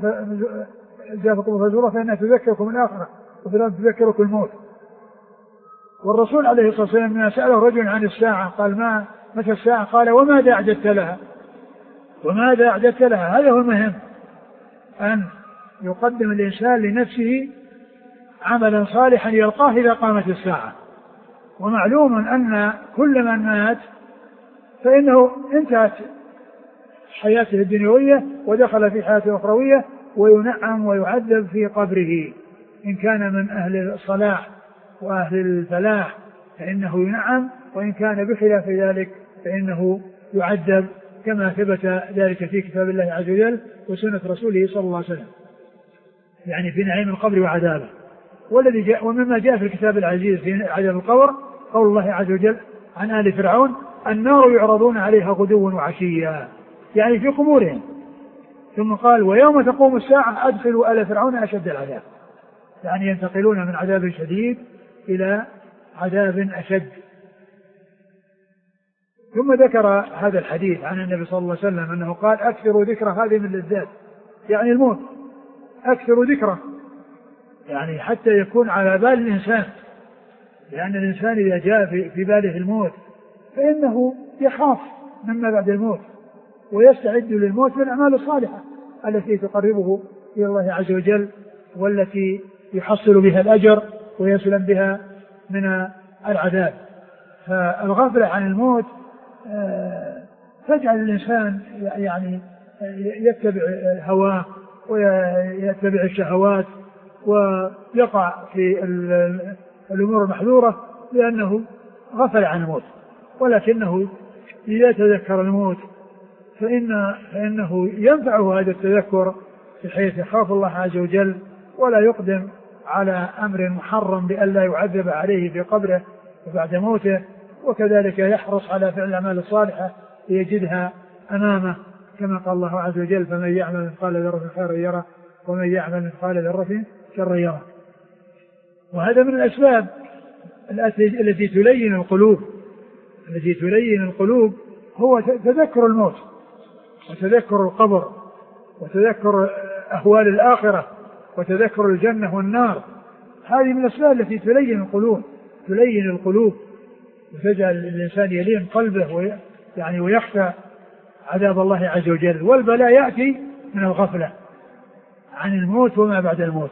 فزورها فإنها تذكركم الآخرة وفي تذكركم الموت. والرسول عليه الصلاة والسلام لما سأله رجل عن الساعة قال ما متى الساعة؟ قال وماذا أعددت لها؟ وماذا أعددت لها؟ هذا هو المهم، أن يقدم الإنسان لنفسه عملا صالحا يلقاه إذا قامت الساعة. ومعلوم أن كل من مات فإنه انتهت حياته الدنيوية ودخل في حياته الأخروية، وينعم ويعذب في قبره. إن كان من أهل الصلاح وأهل الفلاح فإنه ينعم، وإن كان بخلاف ذلك فإنه يعذب، كما ثبت ذلك في كتاب الله عز وجل وسنة رسوله صلى الله عليه وسلم، يعني في نعيم القبر وعذابه. والذي جاء ومما جاء في الكتاب العزيز في عذاب القبر قول الله عز وجل عن آل فرعون النار يعرضون عليها غدوا وعشيا، يعني في قبورهم. ثم قال ويوم تقوم الساعة أدخلوا آل فرعون أشد العذاب، يعني ينتقلون من عذاب شديد إلى عذاب أشد. ثم ذكر هذا الحديث عن النبي صلى الله عليه وسلم أنه قال أكثروا ذكر هذه من اللذات، يعني الموت، أكثروا ذكره، يعني حتى يكون على بال الإنسان، لأن الإنسان إذا جاء في باله الموت فإنه يخاف مما بعد الموت، ويستعد للموت بالأعمال الصالحة التي تقربه إلى الله عز وجل، والتي يحصل بها الأجر ويسلم بها من العذاب. فالغفلة عن الموت تجعل الإنسان يعني يتبع هواه ويتبع الشهوات ويقع في الأمور المحذورة لأنه غفل عن الموت. ولكنه إذا تذكر الموت فإنه ينفعه هذا التذكر بحيث يخاف الله عز وجل ولا يقدم على أمر محرم بألا يعذب عليه في قبره وبعد موته، وكذلك يحرص على فعل الأعمال الصالحة ليجدها أمامه، كما قال الله عز وجل: فمن يعمل مثقال ذرة خيرا يره ومن يعمل مثقال ذرة شرا يره. وهذا من الأسباب التي تلين القلوب هو تذكر الموت وتذكر القبر وتذكر أهوال الآخرة وتذكر الجنة والنار. هذه من الأسباب التي تلين القلوب وتجعل الإنسان يلين قلبه ويخشى عذاب الله عز وجل. والبلاء يأتي من الغفلة عن الموت وما بعد الموت.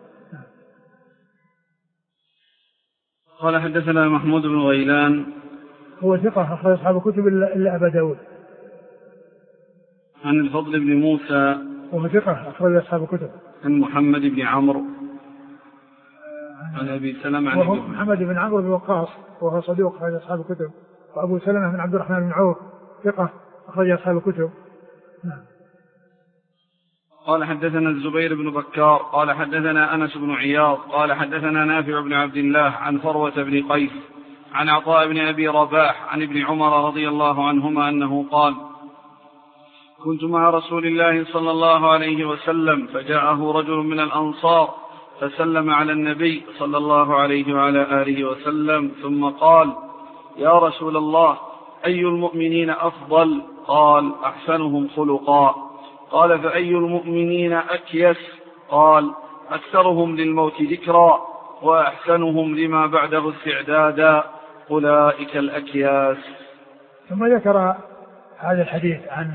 قال حدثنا محمود بن غيلان هو ثقة أخرج أصحاب الكتب إلا أبا داود. عن الفضل بن موسى وهو ثقة أخرج أصحاب الكتب. عن محمد بن عمرو عن أبي سلمة وهو محمد بن عمرو بن وقاص وهو صدوق أخرج أصحاب الكتب. وأبو سلمة بن عبد الرحمن بن عوف ثقة أخرج أصحاب الكتب. قال حدثنا الزبير بن بكار قال حدثنا أنس بن عياض قال حدثنا نافع بن عبد الله عن فروة بن قيس عن عطاء بن أبي رباح عن ابن عمر رضي الله عنهما أنه قال: كنت مع رسول الله صلى الله عليه وسلم فجاءه رجل من الأنصار فسلم على النبي صلى الله عليه وعلى آله وسلم ثم قال: يا رسول الله، أي المؤمنين أفضل؟ قال: أحسنهم خلقا. قال: فأي المؤمنين أكيس؟ قال: أكثرهم للموت ذكرا وأحسنهم لما بعده استعدادا، أولئك الأكياس. ثم ذكر هذا الحديث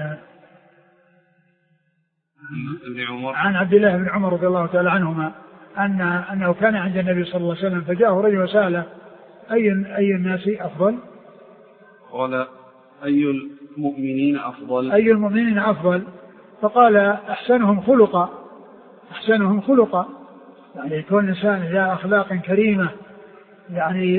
عن عبد الله بن عمر رضي الله تعالى عنهما أنه كان عند النبي صلى الله عليه وسلم فجاءه رجل وسأله: أي الناس أفضل؟ قال: أي المؤمنين أفضل؟ أي المؤمنين أفضل؟ فقال: أحسنهم خلقا. يعني يكون الإنسان ذا أخلاق كريمة، يعني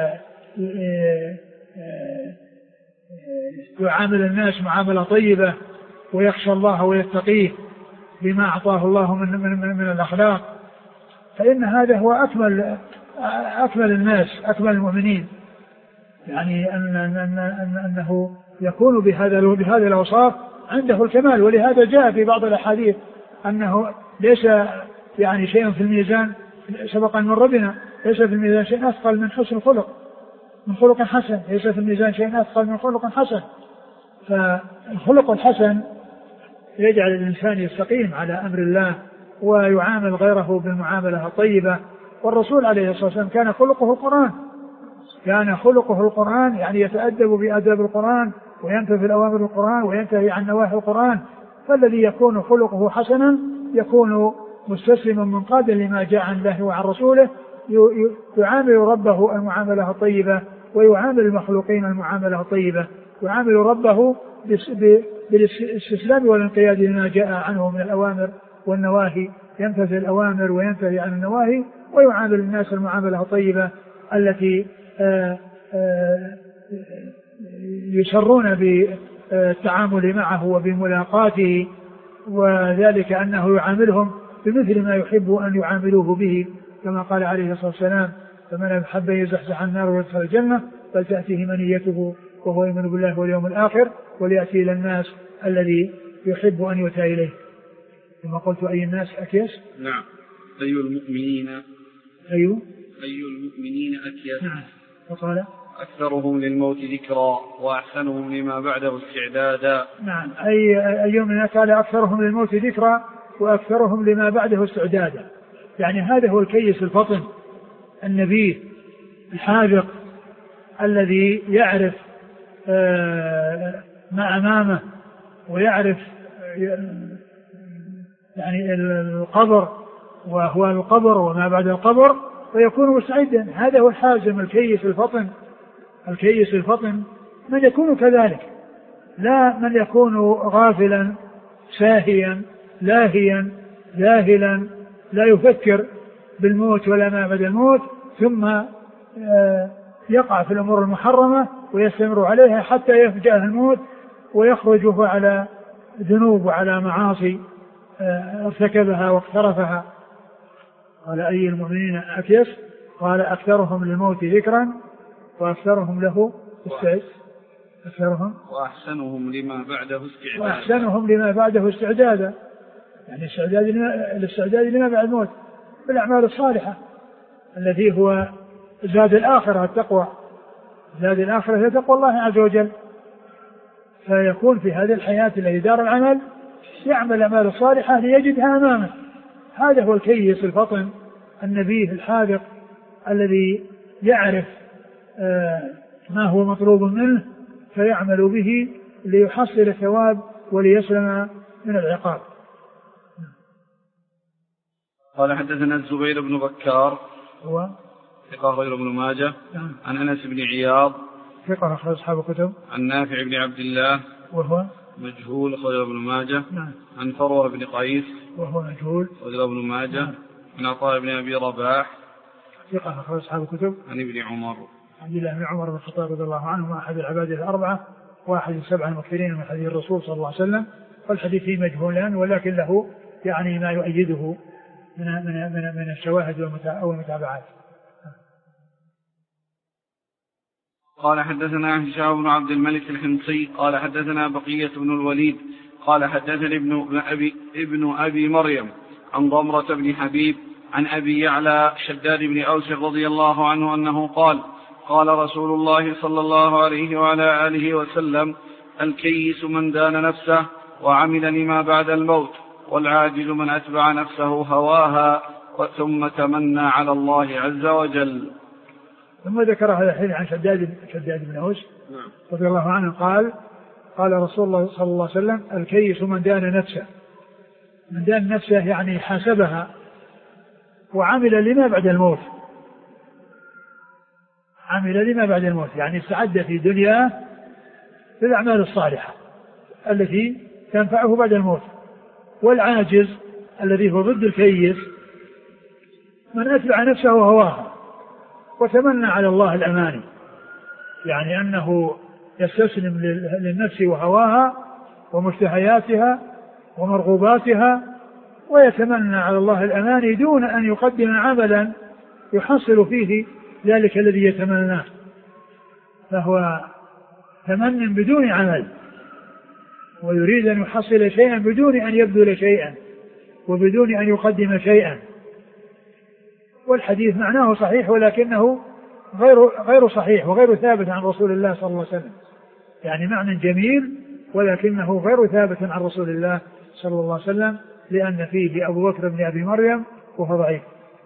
يعامل الناس معاملة طيبة ويخشى الله ويتقيه بما أعطاه الله من الأخلاق، فإن هذا هو أكمل الناس، أكمل المؤمنين. يعني أنه يكون بهذا الأوصاف عنده الكمال. ولهذا جاء في بعض الأحاديث أنه ليس يعني شيء في الميزان سبقا من ربنا، ليس في الميزان شيء أثقل من حسن الخلق، من خلق حسن، ليس في الميزان شيء أثقل من خلق حسن. فالخلق الحسن يجعل الإنسان يستقيم على أمر الله ويعامل غيره بالمعاملة الطيبة. والرسول عليه الصلاة والسلام كان خلقه القرآن، يعني يتأدب بآداب القرآن وينتهي الأوامر القرآن وينتهي عن نواهي القرآن. فالذي يكون خلقه حسنا يكون مستسلما منقادا لما جاء عن الله وعن رسوله، يعامل ربه المعاملة الطيبة ويعامل المخلوقين المعاملة الطيبة، يعامل ربه بالاستسلام والانقياد لما جاء عنه من الأوامر والنواهي، ينتهي الأوامر وينتهي عن النواهي، ويعامل الناس المعاملة الطيبة التي يسرون بالتعامل معه وبملاقاته، وذلك أنه يعاملهم بمثل ما يحب أن يعاملوه به، كما قال عليه الصلاة والسلام: فمن أحب يزحزح عن النار ويدخل الجنة فلتأتيه منيته وهو يؤمن بالله واليوم الآخر وليأتي إلى الناس الذي يحب أن يؤتى إليه. ثم قلت: أي الناس أكيس؟ نعم. أي المؤمنين أكيس؟ نعم. وقال: أكثرهم للموت ذكرا وأحسنهم لما بعده استعدادا. نعم. أي من قال: أكثرهم للموت ذكرا وأكثرهم لما بعده استعدادا. يعني هذا هو الكيس الفطن النبيه الحاذق الذي يعرف ما أمامه ويعرف يعني القبر وهو القبر وما بعد القبر ويكون مستعدا. هذا هو الحازم الكيس الفطن. الكيس الفطن من يكون كذلك، لا من يكون غافلا ساهيا لاهيا جاهلا لا يفكر بالموت ولا ما بعد الموت، ثم يقع في الأمور المحرمة ويستمر عليها حتى يفجأه الموت ويخرج وهو على ذنوب وعلى معاصي ارتكبها واقترفها. قال أي المؤمنين أكيس؟ قال أكثرهم للموت ذكرا وأكثرهم له أكثرهم وأحسنهم لما بعده استعدادا. يعني الاستعداد لما بعد الموت بالأعمال الصالحة التي هو زاد الآخرة التقوى. زاد الآخرة هي تقوى الله عز وجل. فيكون في هذه الحياة التي دار العمل يعمل الأعمال الصالحة ليجدها أمامه. هذا هو الكيس الفطن النبيه الحاذق الذي يعرف ما هو مطلوب منه فيعمل به ليحصل الثواب وليسلم من العقاب. قال حدثنا الزبير بن بكار هو ثقة غير ابن ماجه عن أنس بن عياض ثقة أخرج أصحاب الكتب عن نافع بن عبد الله وهو مجهول أخرج ابن ماجه عن فروة بن قيس وهو مجهول أخرج ابن ماجه عن عطاء بن أبي رباح ثقة أخرج أصحاب الكتب عن ابن عمر عبد الله بن عمر بن الخطاب رضي الله عنه أحد العباد الأربعة واحد السبعة المكثرين من حديث الرسول صلى الله عليه وسلم. والحديث فيه مجهولان ولكن له يعني ما يؤيده من الشواهد والمتابعات. قال حدثنا هشام بن عبد الملك الحمصي قال حدثنا بقية بن الوليد قال حدثني ابن أبي مريم عن ضمرة بن حبيب عن أبي يعلى شداد بن أوس رضي الله عنه أنه قال رسول الله صلى الله عليه وعلى آله وسلم الكيس من دان نفسه وعمل لما بعد الموت والعاجز من أتبع نفسه هواها ثم تمنى على الله عز وجل. ثم ذكر هذا الحديث عن شداد بن أوس رضي الله عنه قال رسول الله صلى الله عليه وسلم الكيس من دان نفسه. من دان نفسه يعني حاسبها وعمل لما بعد الموت. عمل لما بعد الموت يعني استعد في دنياه للأعمال الصالحة التي تنفعه بعد الموت. والعاجز الذي هو ضد الكيس من أتبع نفسه وهواها وتمنى على الله الأماني، يعني أنه يستسلم للنفس وهواها ومشتهياتها ومرغوباتها ويتمنى على الله الأماني دون أن يقدم عملا يحصل فيه ذلك الذي يتمناه. فهو تمن بدون عمل ويريد أن يحصل شيئا بدون أن يبذل شيئا وبدون أن يقدم شيئا. والحديث معناه صحيح ولكنه غير صحيح وغير ثابت عن رسول الله صلى الله عليه وسلم. يعني معنى جميل ولكنه غير ثابت عن رسول الله صلى الله عليه وسلم لأن فيه أبو بكر بن أبي مريم وهو ضعيف.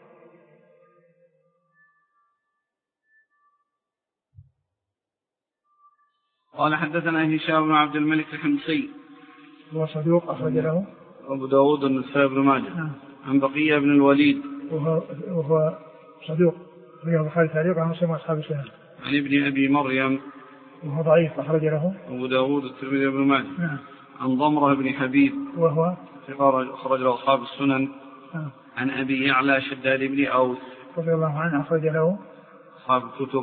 قال حدثنا هشام بن عبد الملك الحمصي هو صدوق أخرج له أبو داود النسائي بن ماجه عن بقية بن الوليد وهو صدوق رواه البخاري تعليقا عن مسلم واصحاب السنن عن ابن أبي مريم وهو ضعيف أخرج له أبو داود الترمذي بن ماجه عن ضمرة بن حبيب وهو أخرج له أصحاب السنن عن أبي يعلى شداد بن أوس رضي الله عنه أخرج له أصحاب الكتب.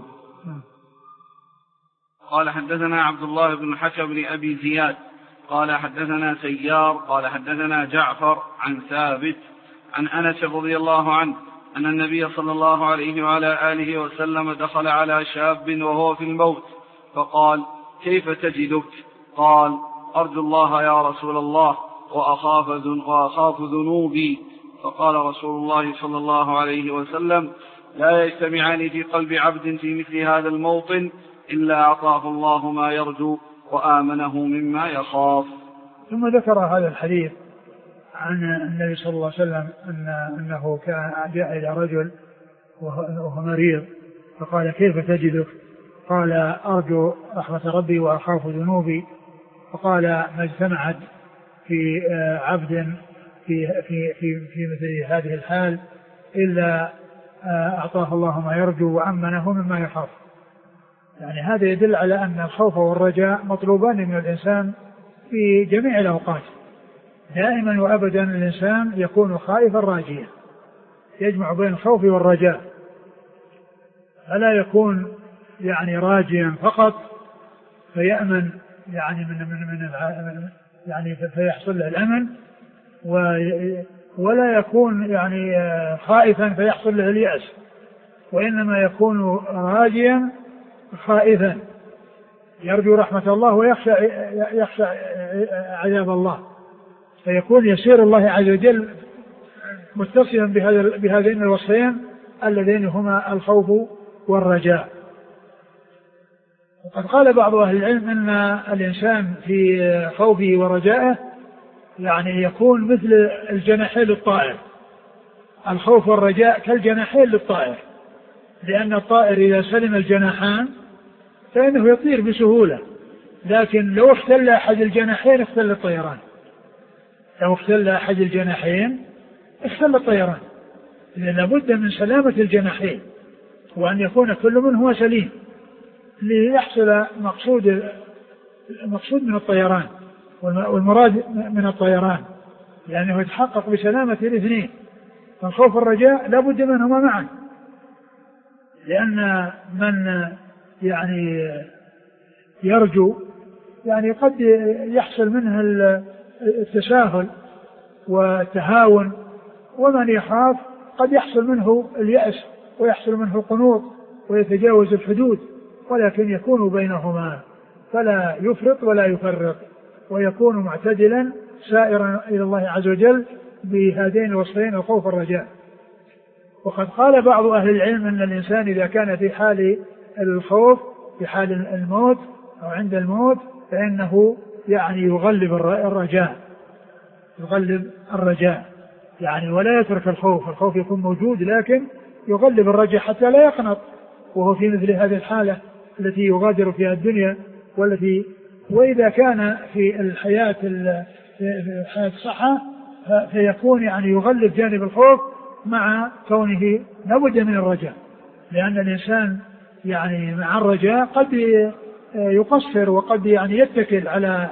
قال حدثنا عبد الله بن الحكم بن أبي زياد قال حدثنا سيار قال حدثنا جعفر عن ثابت عن أنس رضي الله عنه أن النبي صلى الله عليه وعلى آله وسلم دخل على شاب وهو في الموت فقال كيف تجدك؟ قال أرجو الله يا رسول الله وأخاف ذنوبي. فقال رسول الله صلى الله عليه وسلم لا يجتمعان في قلب عبد في مثل هذا الموطن إلا أعطاه الله ما يرجو وآمنه مما يخاف. ثم ذكر هذا الحديث عن النبي صلى الله عليه وسلم أنه كان جاء إلى رجل وهو مريض فقال كيف تجدك؟ قال أرجو رحمة ربي وأخاف ذنوبي. وقال ما اجتمعت في عبد في مثل هذه الحال إلا أعطاه الله ما يرجو وأمنه مما يخاف. يعني هذا يدل على أن الخوف والرجاء مطلوبان من الإنسان في جميع الأوقات. دائما وأبدا الإنسان يكون خائفا راجيا، يجمع بين الخوف والرجاء، فلا يكون يعني راجيا فقط فيأمن يعني يعني فيحصل له الأمن، ولا يكون يعني خائفا فيحصل له اليأس، وإنما يكون راجيا خائفا يرجو رحمة الله ويخشى عذاب الله، فيكون يسير الله عز وجل متصلا بهذين الوصفين اللذين هما الخوف والرجاء. وقد قال بعض أهل العلم أن الإنسان في خوفه ورجائه يعني يكون مثل الجناحين للطائر، الخوف والرجاء كالجناحين للطائر، لأن الطائر إذا سلم الجناحان فإنه يطير بسهولة، لكن لو اختل أحد الجناحين اختل الطيران، لو اختل أحد الجناحين اختل الطيران، لأن لابد من سلامة الجناحين وأن يكون كل منهما سليم ليحصل المقصود من الطيران والمراد من الطيران، لأنه يتحقق بسلامة الاثنين. فالخوف والرجاء لابد منهما معا، لأن من يعني يرجو يعني قد يحصل منه التساهل والتهاون، ومن يخاف قد يحصل منه اليأس ويحصل منه القنوط ويتجاوز الحدود، ولكن يكون بينهما فلا يفرط ولا يفرط، ويكون معتدلا سائرا إلى الله عز وجل بهذين الوصفين الخوف والرجاء. وقد قال بعض أهل العلم أن الإنسان إذا كان في حال الخوف في حال الموت أو عند الموت فإنه يعني يغلب الرجاء يعني ولا يترك الخوف يكون موجود لكن يغلب الرجاء حتى لا يقنط وهو في مثل هذه الحالة التي يغادر فيها الدنيا، وإذا كان في الحياة الصحة فيكون يعني يغلب جانب الخوف مع كونه لابد من الرجاء، لأن الإنسان يعني مع الرجاء قد يقصر وقد يعني يتكل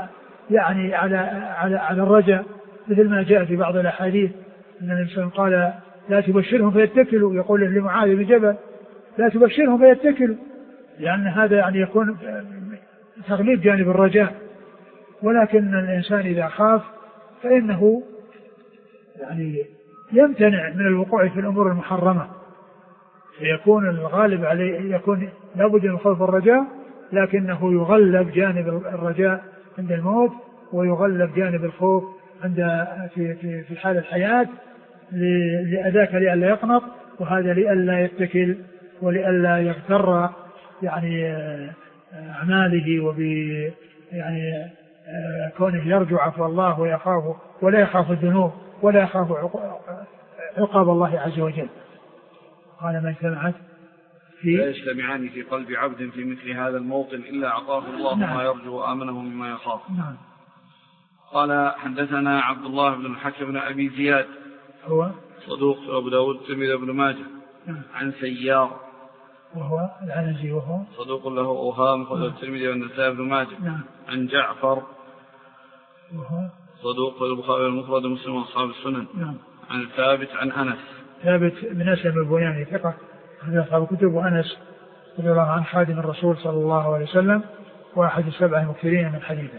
على الرجاء، مثل ما جاء في بعض الأحاديث أن الإنسان قال لا تبشرهم فيتكلوا، يقول لمعاذ بن جبل لا تبشرهم فيتكلوا، لأن هذا يعني يكون تغليب جانب الرجاء. ولكن الإنسان إذا خاف فإنه يعني يمتنع من الوقوع في الأمور المحرمة، فيكون الغالب عليه يكون لابد من الخوف والرجاء، لكنه يغلب جانب الرجاء عند الموت ويغلب جانب الخوف عند في حال الحياة، لأذاك لئلا يقنط، وهذا لئلا يتكل ولئلا يغتر يعني أعماله يعني كونه يرجو عفو الله ويخافه ولا يخاف الذنوب ولا يخاف عقاب الله عز وجل. قال ما اجتمعت لا يجتمعان في قلب عبد في مثل هذا الموطن إلا أعطاه الله ما يرجو وآمنه مما يخاف. نعم. قال حدثنا عبد الله بن الحكم بن أبي زياد هو صدوق أبو داود الترمذي بن ماجه. نعم. عن سيار وهو العنزي وهو صدوق له أوهام أخرجه الترمذي والنسائي بن ماجه. نعم. عن جعفر وهو صدوق البخاري المفرد ومسلم وأصحاب السنن. نعم. عن ثابت عن أنس ثابت بن أسلم البناني ثقة أخرج أصحاب الكتب، وأنس رضي الله عنه خادم الرسول صلى الله عليه وسلم وأحد السبع المكثرين من حديثه.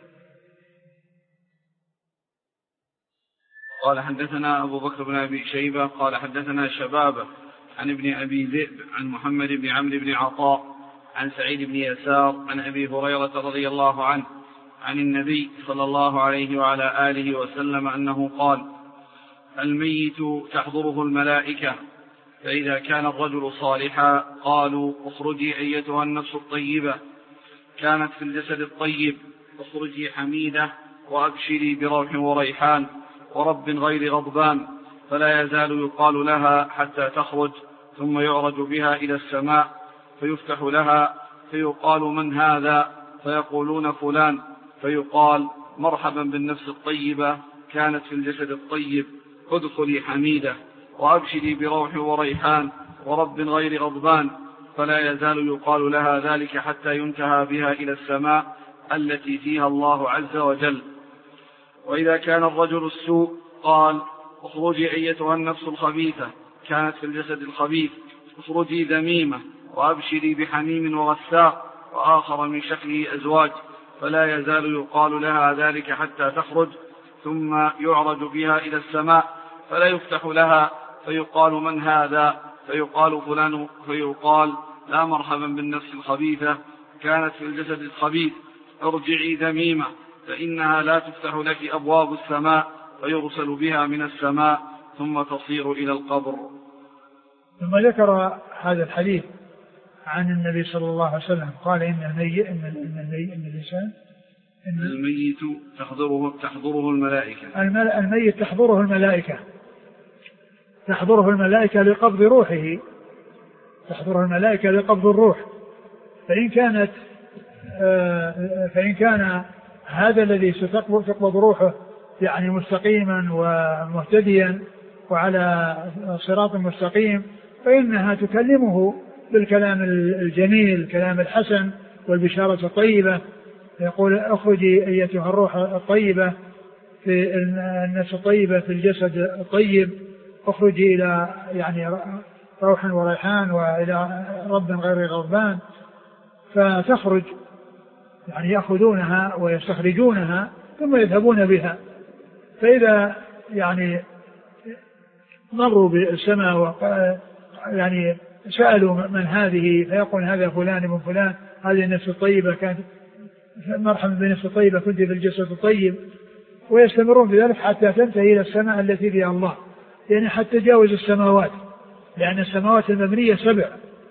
قال حدثنا أبو بكر بن أبي شيبة قال حدثنا شبابة عن ابن أبي ذئب عن محمد بن عمرو بن عطاء عن سعيد بن يسار عن أبي هريرة رضي الله عنه عن النبي صلى الله عليه وعلى آله وسلم أنه قال: الميت تحضره الملائكة، فإذا كان الرجل صالحا قالوا: اخرجي أيتها النفس الطيبة، كانت في الجسد الطيب، اخرجي حميدة وأبشري بروح وريحان ورب غير غضبان، فلا يزال يقال لها حتى تخرج، ثم يعرج بها إلى السماء فيفتح لها فيقال: من هذا؟ فيقولون: فلان. فيقال مرحبا بالنفس الطيبة كانت في الجسد الطيب، ادخلي حميدة وأبشري بروح وريحان ورب غير غضبان، فلا يزال يقال لها ذلك حتى ينتهى بها إلى السماء التي فيها الله عز وجل. وإذا كان الرجل السوء قال اخرجي أيتها النفس الخبيثة كانت في الجسد الخبيث، اخرجي ذميمة وأبشري بحميم وغساق وآخر من شكله أزواج، فلا يزال يقال لها ذلك حتى تخرج، ثم يعرج بها إلى السماء فلا يفتح لها، فيقال من هذا؟ فيقال فلان، فيقال لا مرحبا بالنفس الخبيثة كانت في الجسد الخبيث، ارجعي ذميمة فإنها لا تفتح لك أبواب السماء، فيرسل بها من السماء ثم تصير إلى القبر. ثم ذكر هذا الحديث عن النبي صلى الله عليه وسلم قال إن الإنسان الميت تحضره الملائكة، الميت تحضره الملائكة لقبض روحه، تحضره الملائكة لقبض الروح. فإن كان هذا الذي ستقبض روحه يعني مستقيما ومهتديا وعلى صراط مستقيم، فإنها تكلمه بالكلام الجميل، الكلام الحسن والبشارة الطيبة. يقول اخرجي أيتها الروح الطيبة في النفس الطيبة في الجسد الطيب، اخرجي إلى يعني روح وريحان وإلى رب غير غضبان، فتخرج يعني يأخذونها ويستخرجونها ثم يذهبون بها. فإذا يعني مروا بالسماء يعني سألوا من هذه، فيقول هذا فلان ابن فلان، هذه النفس الطيبة كانت مرحبا بالنفس الطيبة كنت في الجسد الطيب، ويستمرون بذلك حتى تنتهي إلى السماء التي فيها الله، يعني حتى تجاوز السماوات، لأن السماوات المبنية 7،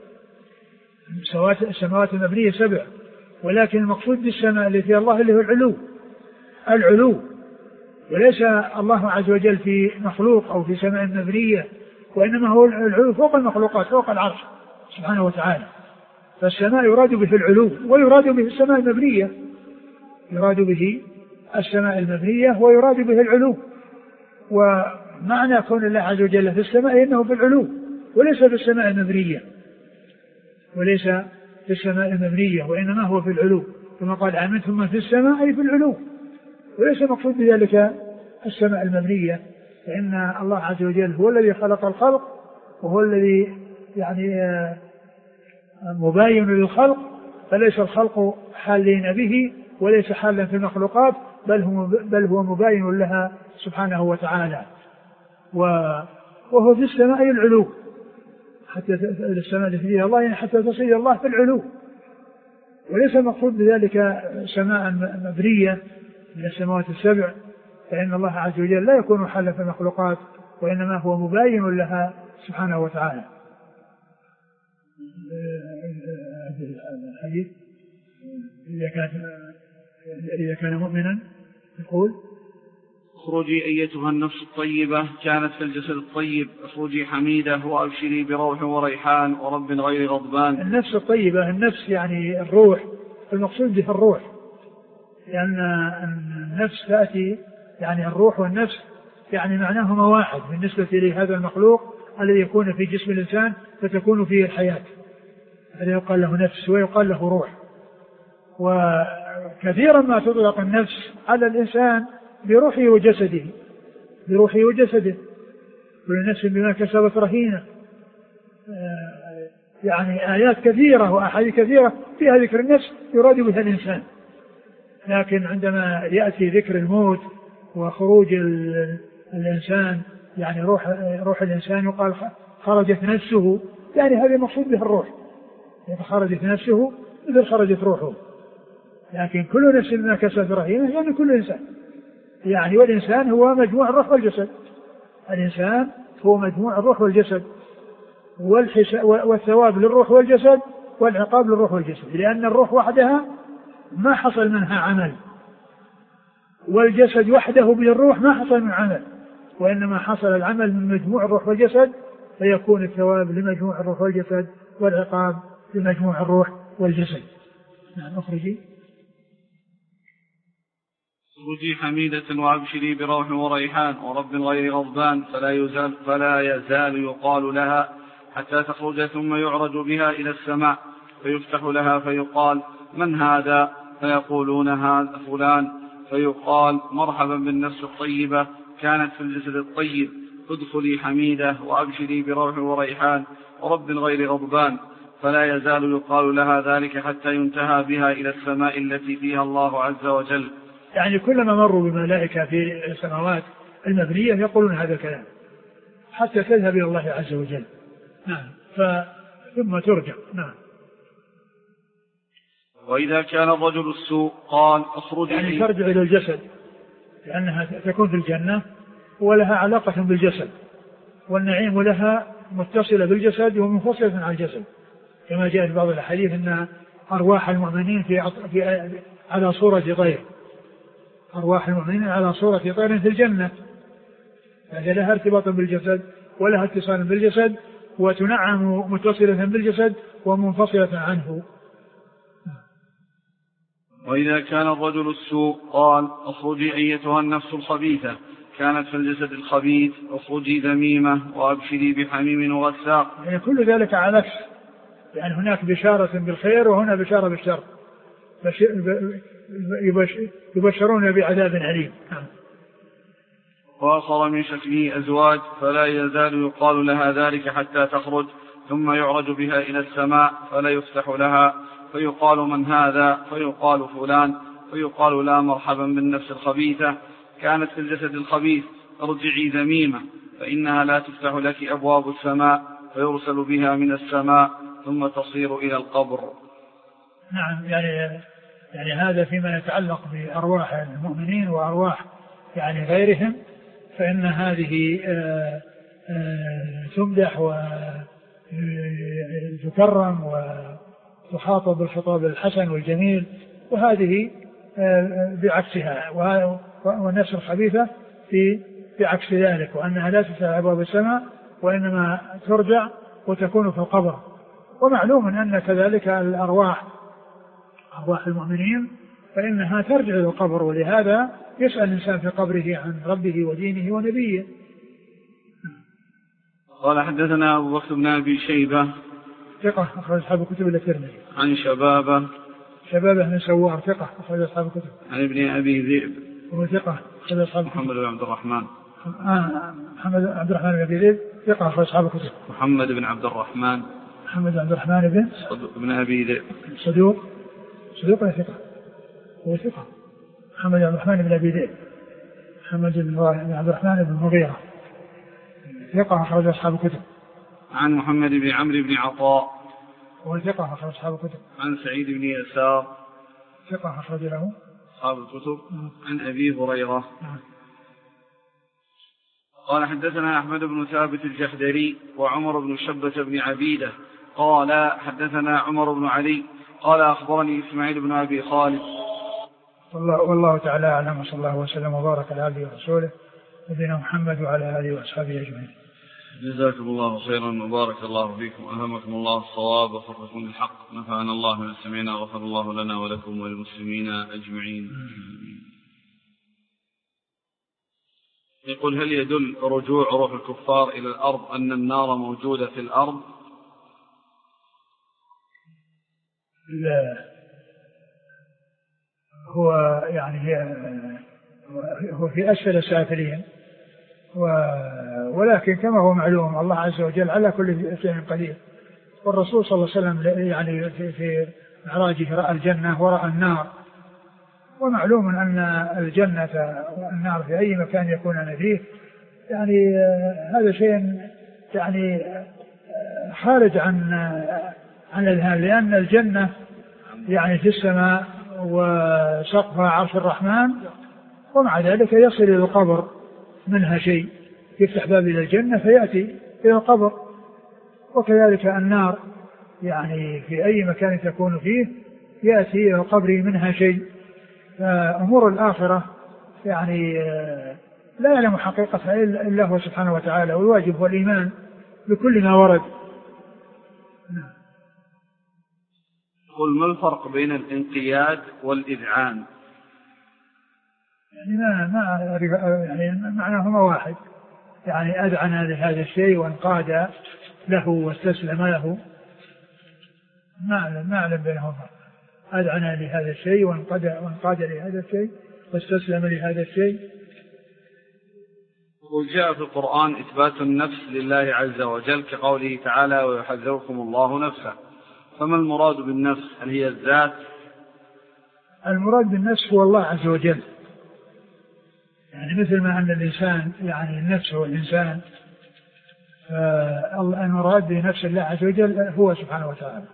السماوات المبنية 7، ولكن المقصود بالسماء التي فيها الله اللي هو العلو، وليس الله عز وجل في مخلوق أو في سماء مبنية، وإنما هو العلو فوق المخلوقات، فوق العرش سبحانه وتعالى. فالسماء يراد به العلو، ويراد به السماء المبنية، يراد به السماء المبنية ويراد به العلو. ومعنى كون الله عز وجل في السماء إنه في العلو وليس في السماء المبنية، وليس في السماء المبنية، وإنما هو في العلو، كما قال آمنتم من في السماء أي في العلو، وليس مقصود بذلك السماء المبنية، فإن الله عز وجل هو الذي خلق الخلق، وهو الذي يعني مباين للخلق، فليس الخلق حالين به وليس حالا في المخلوقات، بل هو مباين لها سبحانه وتعالى. وهو في السماء العلو، حتى السماء التي فيها الله يعني حتى تصل الله في العلو، وليس المقصود بذلك سماء مبنية من السماوات 7، فإن الله عز وجل لا يكون حالا في المخلوقات، وإنما هو مباين لها سبحانه وتعالى. الحديث إذا كان مؤمنا يقول اخرجي أيتها النفس الطيبة كانت في الجسد الطيب، اخرجي حميدة وأبشري بروح وريحان ورب غير غضبان. النفس الطيبة، النفس يعني الروح، المقصود به الروح، لأن النفس تأتي يعني الروح والنفس يعني معناهما واحد بالنسبة لهذا المخلوق الذي يكون في جسم الإنسان فتكون فيه الحياة، هذا يقال له نفس ويقال له روح. وكثيرا ما تطلق النفس على الإنسان بروحه وجسده، بروحه وجسده، كل نفس بما كسبت رهينة. يعني آيات كثيرة وأحاديث كثيرة فيها ذكر النفس يراد بها الإنسان، لكن عندما يأتي ذكر الموت وخروج الإنسان يعني روح الإنسان يقال خرجت نفسه، يعني هذا مقصود به الروح، يعني خرجت نفسه مثل خرجت روحه. لكن كل نفس بما كسبت رهينة يعني كل إنسان، يعني والإنسان هو مجموع الروح والجسد، الإنسان هو مجموع الروح والجسد، والثواب للروح والجسد والعقاب للروح والجسد، لأن الروح وحدها ما حصل منها عمل، والجسد وحده بالروح ما حصل من عمل، وإنما حصل العمل من مجموع الروح والجسد، فيكون الثواب لمجموع الروح والجسد والعقاب لمجموع الروح والجسد. نعم. أخرجي اخرجي حميدة وأبشري بروح وريحان ورب غير غضبان فلا يزال يقال لها حتى تخرج ثم يعرج بها إلى السماء فيفتح لها فيقال من هذا؟ فيقولون هذا فلان، فيقال مرحبا بالنفس الطيبة كانت في الجسد الطيب، ادخلي حميدة وأبشري بروح وريحان ورب غير غضبان، فلا يزال يقال لها ذلك حتى ينتهى بها إلى السماء التي فيها الله عز وجل. يعني كلما مروا بملائكة في السماوات المبنية يقولون هذا الكلام حتى تذهب إلى الله عز وجل. نعم. ثم ترجع. نعم. وإذا كان الرجل السوء قال اخرجي، يعني ترجع إلى الجسد لأنها تكون في الجنة ولها علاقة بالجسد، والنعيم لها متصلة بالجسد ومنفصلة عن الجسد، كما جاء في بعض الحديث أن أرواح المؤمنين على صورة طير، أرواح المؤمنين على صورة طير في الجنة، فهي لها ارتباط بالجسد ولها اتصال بالجسد وتنعم متصلة بالجسد ومنفصلة عنه. وإذا كان الرجل السوء قال اخرجي أيتها النفس الخبيثة كانت في الجسد الخبيث، اخرجي ذميمة وأبشري بحميم وغساق. يعني كل ذلك على عكس، يعني هناك بشارة بالخير وهنا بشارة بالشر، يبشرون بعذاب أليم. وآخر من شكله أزواج فلا يزال يقال لها ذلك حتى تخرج ثم يعرج بها إلى السماء فلا يفتح لها، فيقال من هذا؟ فيقال فلان، فيقال لا مرحبا بالنفس الخبيثة كانت في الجسد الخبيث، ارجعي ذميمة فإنها لا تفتح لك أبواب السماء، فيرسل بها من السماء ثم تصير إلى القبر. نعم. يعني هذا فيما يتعلق بأرواح المؤمنين وأرواح يعني غيرهم، فإن هذه تمدح وتكرم وتخاطب بالخطاب الحسن والجميل، وهذه بعكسها، والنفس الخبيثة بعكس ذلك، وأنها لا تفتح أبواب السماء وإنما ترجع وتكون في القبر. ومعلوم أن كذلك الأرواح أرواح المؤمنين فإنها ترجع إلى القبر، ولهذا يسأل الإنسان في قبره عن ربه ودينه ونبيه. قال حدثنا أبو بكر بن أبي شيبة ثقة أخرج أصحاب الكتب إلا الترمذي. عن شبابة بن سوار ثقة أخرج أصحاب الكتب. عن ابن أبي ذئب وهو ثقة أخرج أصحاب الكتب. محمد بن عبد الرحمن عبد الرحمن بن أبي ذئب ثقة أخرج أصحاب الكتب. محمد بن عبد الرحمن بن أبي ذئب صدوق ولا ثقة؟ هو ثقة. محمد بن عبد الرحمن بن أبي ذئب، محمد بن عبد الرحمن بن المغيرة ثقة أخرج أصحاب الكتب. عن محمد بن عمرو بن عطاء وهو ثقة أخرج أصحاب الكتب. عن سعيد بن يسار ثقة أخرج له أصحاب الكتب. عن أبي هريرة. قال حدثنا أحمد بن ثابت الجحدري وعمر بن شبة بن عبيدة قال حدثنا عمر بن علي قال أخبرني إسماعيل بن أبي خالد. والله تعالى أعلم، صلى الله وسلم وبارك على عبده ورسوله نبينا محمد وعلى آله وأصحابه أجمعين. جزاكم الله خيرا وبارك الله فيكم وألهمكم الله الصواب ووفقكم للحق، نفعنا الله بما سمعنا وغفر الله لنا ولكم وللمسلمين أجمعين. يقول هل يدل رجوع روح الكفار إلى الأرض أن النار موجودة في الأرض؟ لا، هو يعني هو في أسفل السافلين، ولكن كما هو معلوم الله عز وجل على كل شيء قدير، والرسول صلى الله عليه وسلم يعني في معراجه رأى الجنة ورأى النار، ومعلوم أن الجنة والنار في أي مكان يكون فيه يعني هذا شيء يعني خارج عن الأذهان، لأن الجنة يعني في السماء وسقفها عرش الرحمن، ومع ذلك يصل إلى القبر منها شيء، يفتح باب إلى الجنة فيأتي إلى القبر، وكذلك النار يعني في أي مكان تكون فيه يأتي إلى القبر منها شيء. فأمور الآخرة يعني لا يعلم حقيقتها إلا هو سبحانه وتعالى، والواجب هو الإيمان بكل ما ورد. قل ما الفرق بين الانقياد والإذعان؟ يعني ما أعرف، يعني معناهما واحد، يعني أذعن لهذا الشيء وانقاد له واستسلم له، ما أعلم بينهما. أذعن لهذا الشيء وانقاد لهذا الشيء واستسلم لهذا الشيء. وجاء في القرآن إثبات النفس لله عز وجل كقوله تعالى ويحذركم الله نفسه، فما المراد بالنفس؟ هل هي الذات؟ المراد بالنفس هو الله عز وجل، يعني مثل ما أن الإنسان يعني النفس هو الإنسان، فالمراد بنفس الله عز وجل هو سبحانه وتعالى.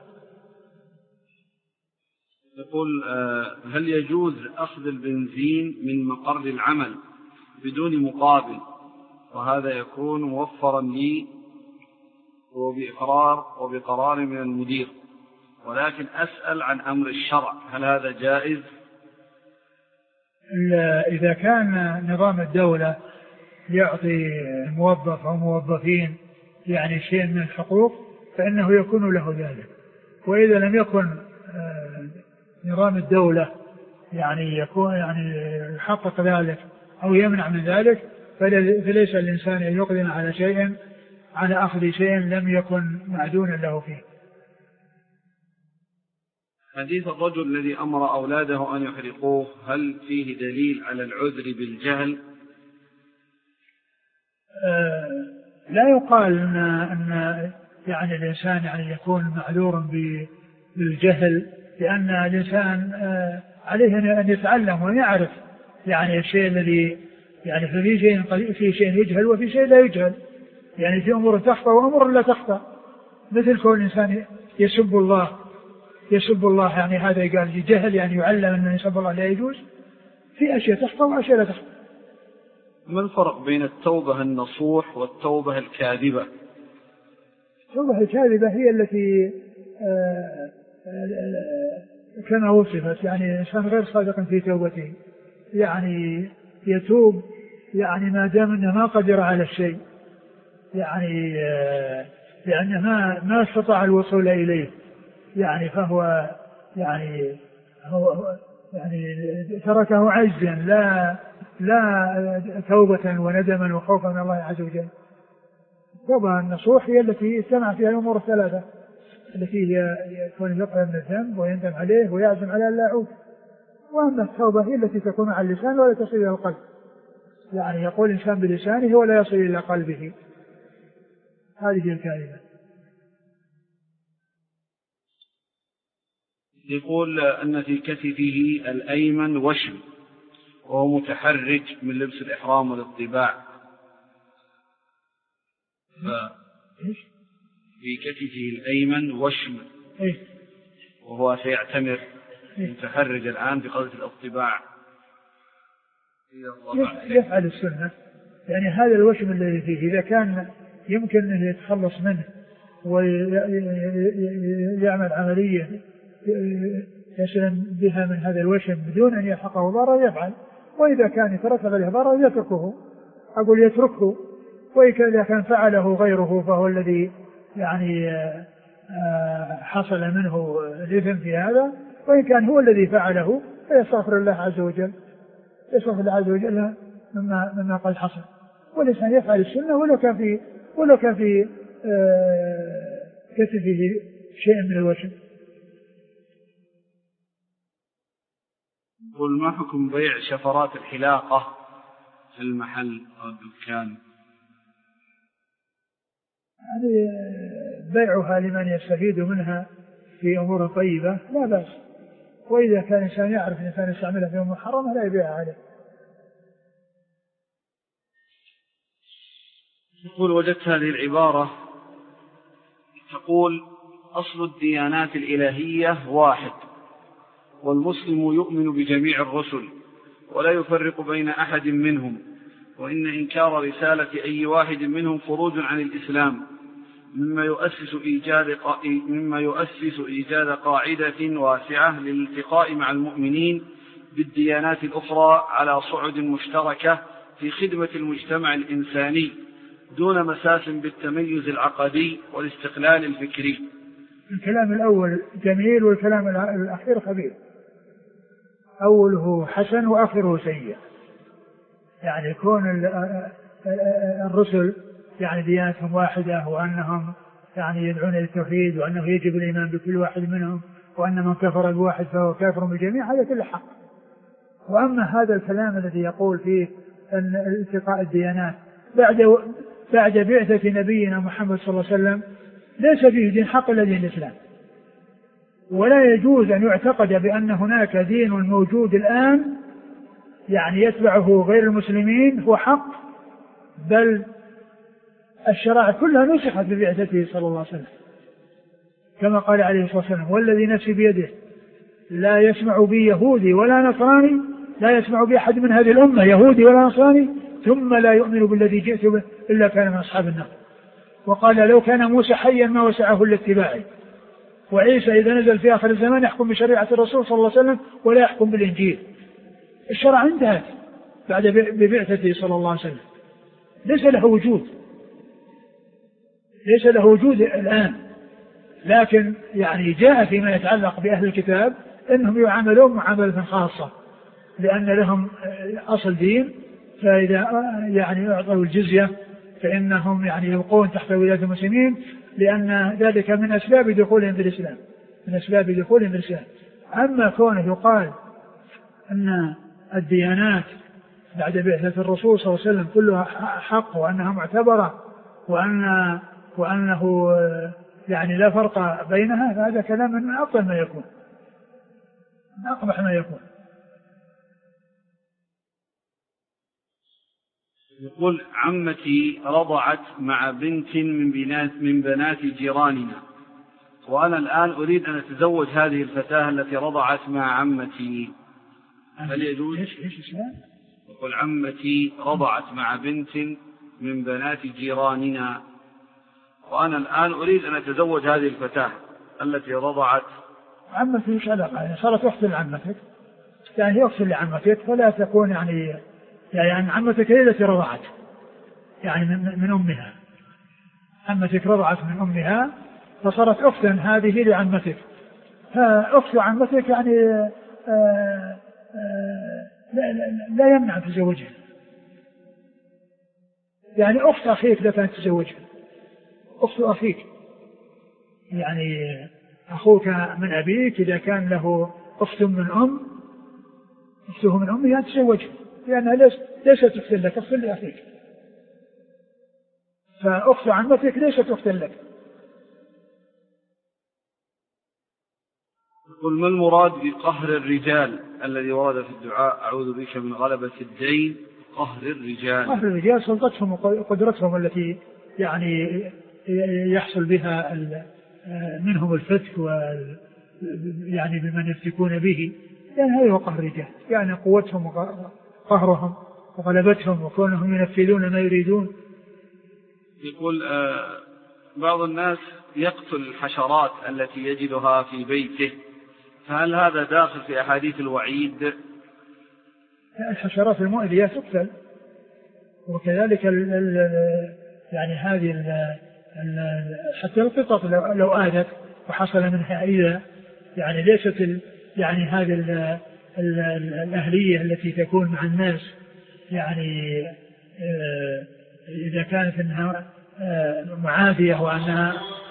يقول هل يجوز أخذ البنزين من مقر العمل بدون مقابل، وهذا يكون موفرا لي وبقرار من المدير، ولكن أسأل عن أمر الشرع، هل هذا جائز؟ إذا كان نظام الدولة يعطي موظف أو موظفين يعني شيء من الحقوق فإنه يكون له ذلك، وإذا لم يكن نظام الدولة يعني يكون يعني يحقق ذلك أو يمنع من ذلك، فليس الإنسان أن يقدم على شيء على أخذ شيء لم يكن معدونا له فيه. حديث الرجل الذي أمر أولاده أن يحرقوه، هل فيه دليل على العذر بالجهل؟ لا يقال أن يعني الإنسان يعني يكون معذور بالجهل، لأن الإنسان عليه أن يتعلم ويعرف يعني الشيء الذي يعني في شيء يجهل وفي شيء لا يجهل، يعني في أمور تخفى وأمور لا تخفى، مثل كون الإنسان يسب الله يعني هذا قال جهل، يعني يعلم أن يسب الله لا يجوز، في أشياء تخفى وأشياء لا تخفى. ما الفرق بين التوبة النصوح والتوبة الكاذبة؟ التوبة الكاذبة هي التي كما وصفت، يعني الإنسان غير صادق في توبته، يعني يتوب يعني ما دام أنه ما قدر على الشيء، يعني لأنه ما استطاع الوصول إليه، يعني فهو يعني هو يعني تركه عجزا لا توبة وندما وخوفا من الله عز وجل. التوبة النصوح هي التي اجتمع فيها الأمور الثلاثة، التي هي يكون يقرأ من الذنب ويندم عليه ويعزم على لا يعود. وأما التوبة هي التي تكون على اللسان ولا تصل إلى القلب، يعني يقول الإنسان بلسانه ولا يصل إلى قلبه، هذه الكلمة. يقول أن في كتفه الأيمن وشم وهو متحرج من لبس الإحرام والاطباع، في كتفه الأيمن وشم وهو سيعتمر متحرج الآن بقضية الاطباع، يفعل السنة، يعني هذا الوشم الذي فيه إذا كان يمكن أن يتخلص منه ويعمل عملية يسلم بها من هذا الوشم بدون أن يلحقه ضرر يفعل، وإذا كان يترتب عليه ضرر يتركه، أقول يتركه، وإذا كان فعله غيره فهو الذي يعني حصل منه الإثم في هذا، وإن كان هو الذي فعله فيستغفر الله عز وجل، يستغفر الله عز وجل مما قد حصل. والإنسان يفعل السنة ولو كان في كتفه شيء من الوشم. قل ما حكم بيع شفرات الحلاقة في المحل أو الدكان؟ يعني بيعها لمن يستفيد منها في أمور طيبة لا بأس، وإذا كان الإنسان يعرف أن الإنسان يستعملها في أمور محرمة لا يبيعها عليه. يقول وجدت هذه العبارة تقول أصل الديانات الإلهية واحد، والمسلم يؤمن بجميع الرسل ولا يفرق بين أحد منهم، وإن إنكار رسالة أي واحد منهم خروج عن الإسلام، مما يؤسس إيجاد قاعدة واسعة للالتقاء مع المؤمنين بالديانات الأخرى على صعد مشتركة في خدمة المجتمع الإنساني دون مساس بالتميز العقدي والاستقلال الفكري. الكلام الأول جميل والكلام الأخير خبيث، أوله حسن وآخره سيء. يعني يكون الرسل يعني ديانتهم واحدة، وأنهم يعني يدعون للتوحيد، وأنه يجب الإيمان بكل واحد منهم، وأن من كفر بواحد فهو كافر بالجميع، هذا كله حق. وأما هذا الكلام الذي يقول فيه أن التقاء الديانات بعد بعثة نبينا محمد صلى الله عليه وسلم ليس فيه دين حق إلا دين الإسلام، ولا يجوز أن يعتقد بأن هناك دين موجود الآن يعني يتبعه غير المسلمين هو حق، بل الشرائع كلها نسخت ببعثته صلى الله عليه وسلم، كما قال عليه الصلاة والسلام: والذي نفسي بيده لا يسمع بي يهودي ولا نصراني، لا يسمع بي أحد من هذه الأمة يهودي ولا نصراني ثم لا يؤمن بالذي جئت به إلا كان من أصحاب النار. وقال: لو كان موسى حيا ما وسعه إلا اتباعي، وعيسى إذا نزل في آخر الزمان يحكم بشريعة الرسول صلى الله عليه وسلم ولا يحكم بالإنجيل. الشرع انتهت بعد ببعثته صلى الله عليه وسلم، ليس له وجود الآن. لكن يعني جاء فيما يتعلق بأهل الكتاب أنهم يعاملون معاملة خاصة، لأن لهم أصل دين، فإذا يعني أعطوا الجزية فإنهم يعني يبقون تحت ولاية المسلمين، لأن ذلك من أسباب دخولهم في الإسلام. أما كونه يقال أن الديانات بعد بعثة الرسول صلى الله عليه وسلم كلها حق وأنها معتبرة وأنه يعني لا فرق بينها، فهذا كلام من أفضل ما يكون، من أقبح ما يكون. يقول: عمتي رضعت مع بنت من بنات جيراننا، وأنا الآن أريد أن أتزوج هذه الفتاة التي رضعت مع عمتي، هل يجوز؟ إيش اسمها؟ يقول: عمتي رضعت مع بنت من بنات جيراننا، وأنا الآن أريد أن أتزوج هذه الفتاة التي رضعت. عمتي إيش علاقة؟ يعني صارت أخت لعمتك، يعني هي أخت لعمتك، فلا تكون يعني عمتك هي التي رضعت يعني من أمها. عمتك رضعت من أمها فصارت أختا هذه لعمتك، فأخت عمتك يعني لا يمنع تزوجها. يعني أخت أخيك لا كانت تزوجها، أخت أخيك يعني أخوك من أبيك إذا كان له أخت من أم، أخته من أمها تزوجها، لأنها ليست أخت لك، أخت لأخيك، فأخت عمتك ليست أخت لك. يقول: ما المراد بقهر الرجال الذي ورد في الدعاء: أعوذ بك من غلبة الدين قهر الرجال؟ قهر الرجال سلطتهم وقدرتهم التي يعني يحصل بها منهم الفتك يعني بمن يفتكون به، يعني هذا هو قهر الرجال، يعني قوتهم وقهرهم وغلبتهم وكونهم ينفذون ما يريدون. يقول: بعض الناس يقتل الحشرات التي يجدها في بيته، فهل هذا داخل في أحاديث الوعيد؟ الحشرات المؤذية تقتل، وكذلك يعني هذه حتى القطط لو آذت وحصل منها إذا يعني ليست يعني هذه الأهلية التي تكون مع الناس، يعني إذا كانت إنها معافية وأنها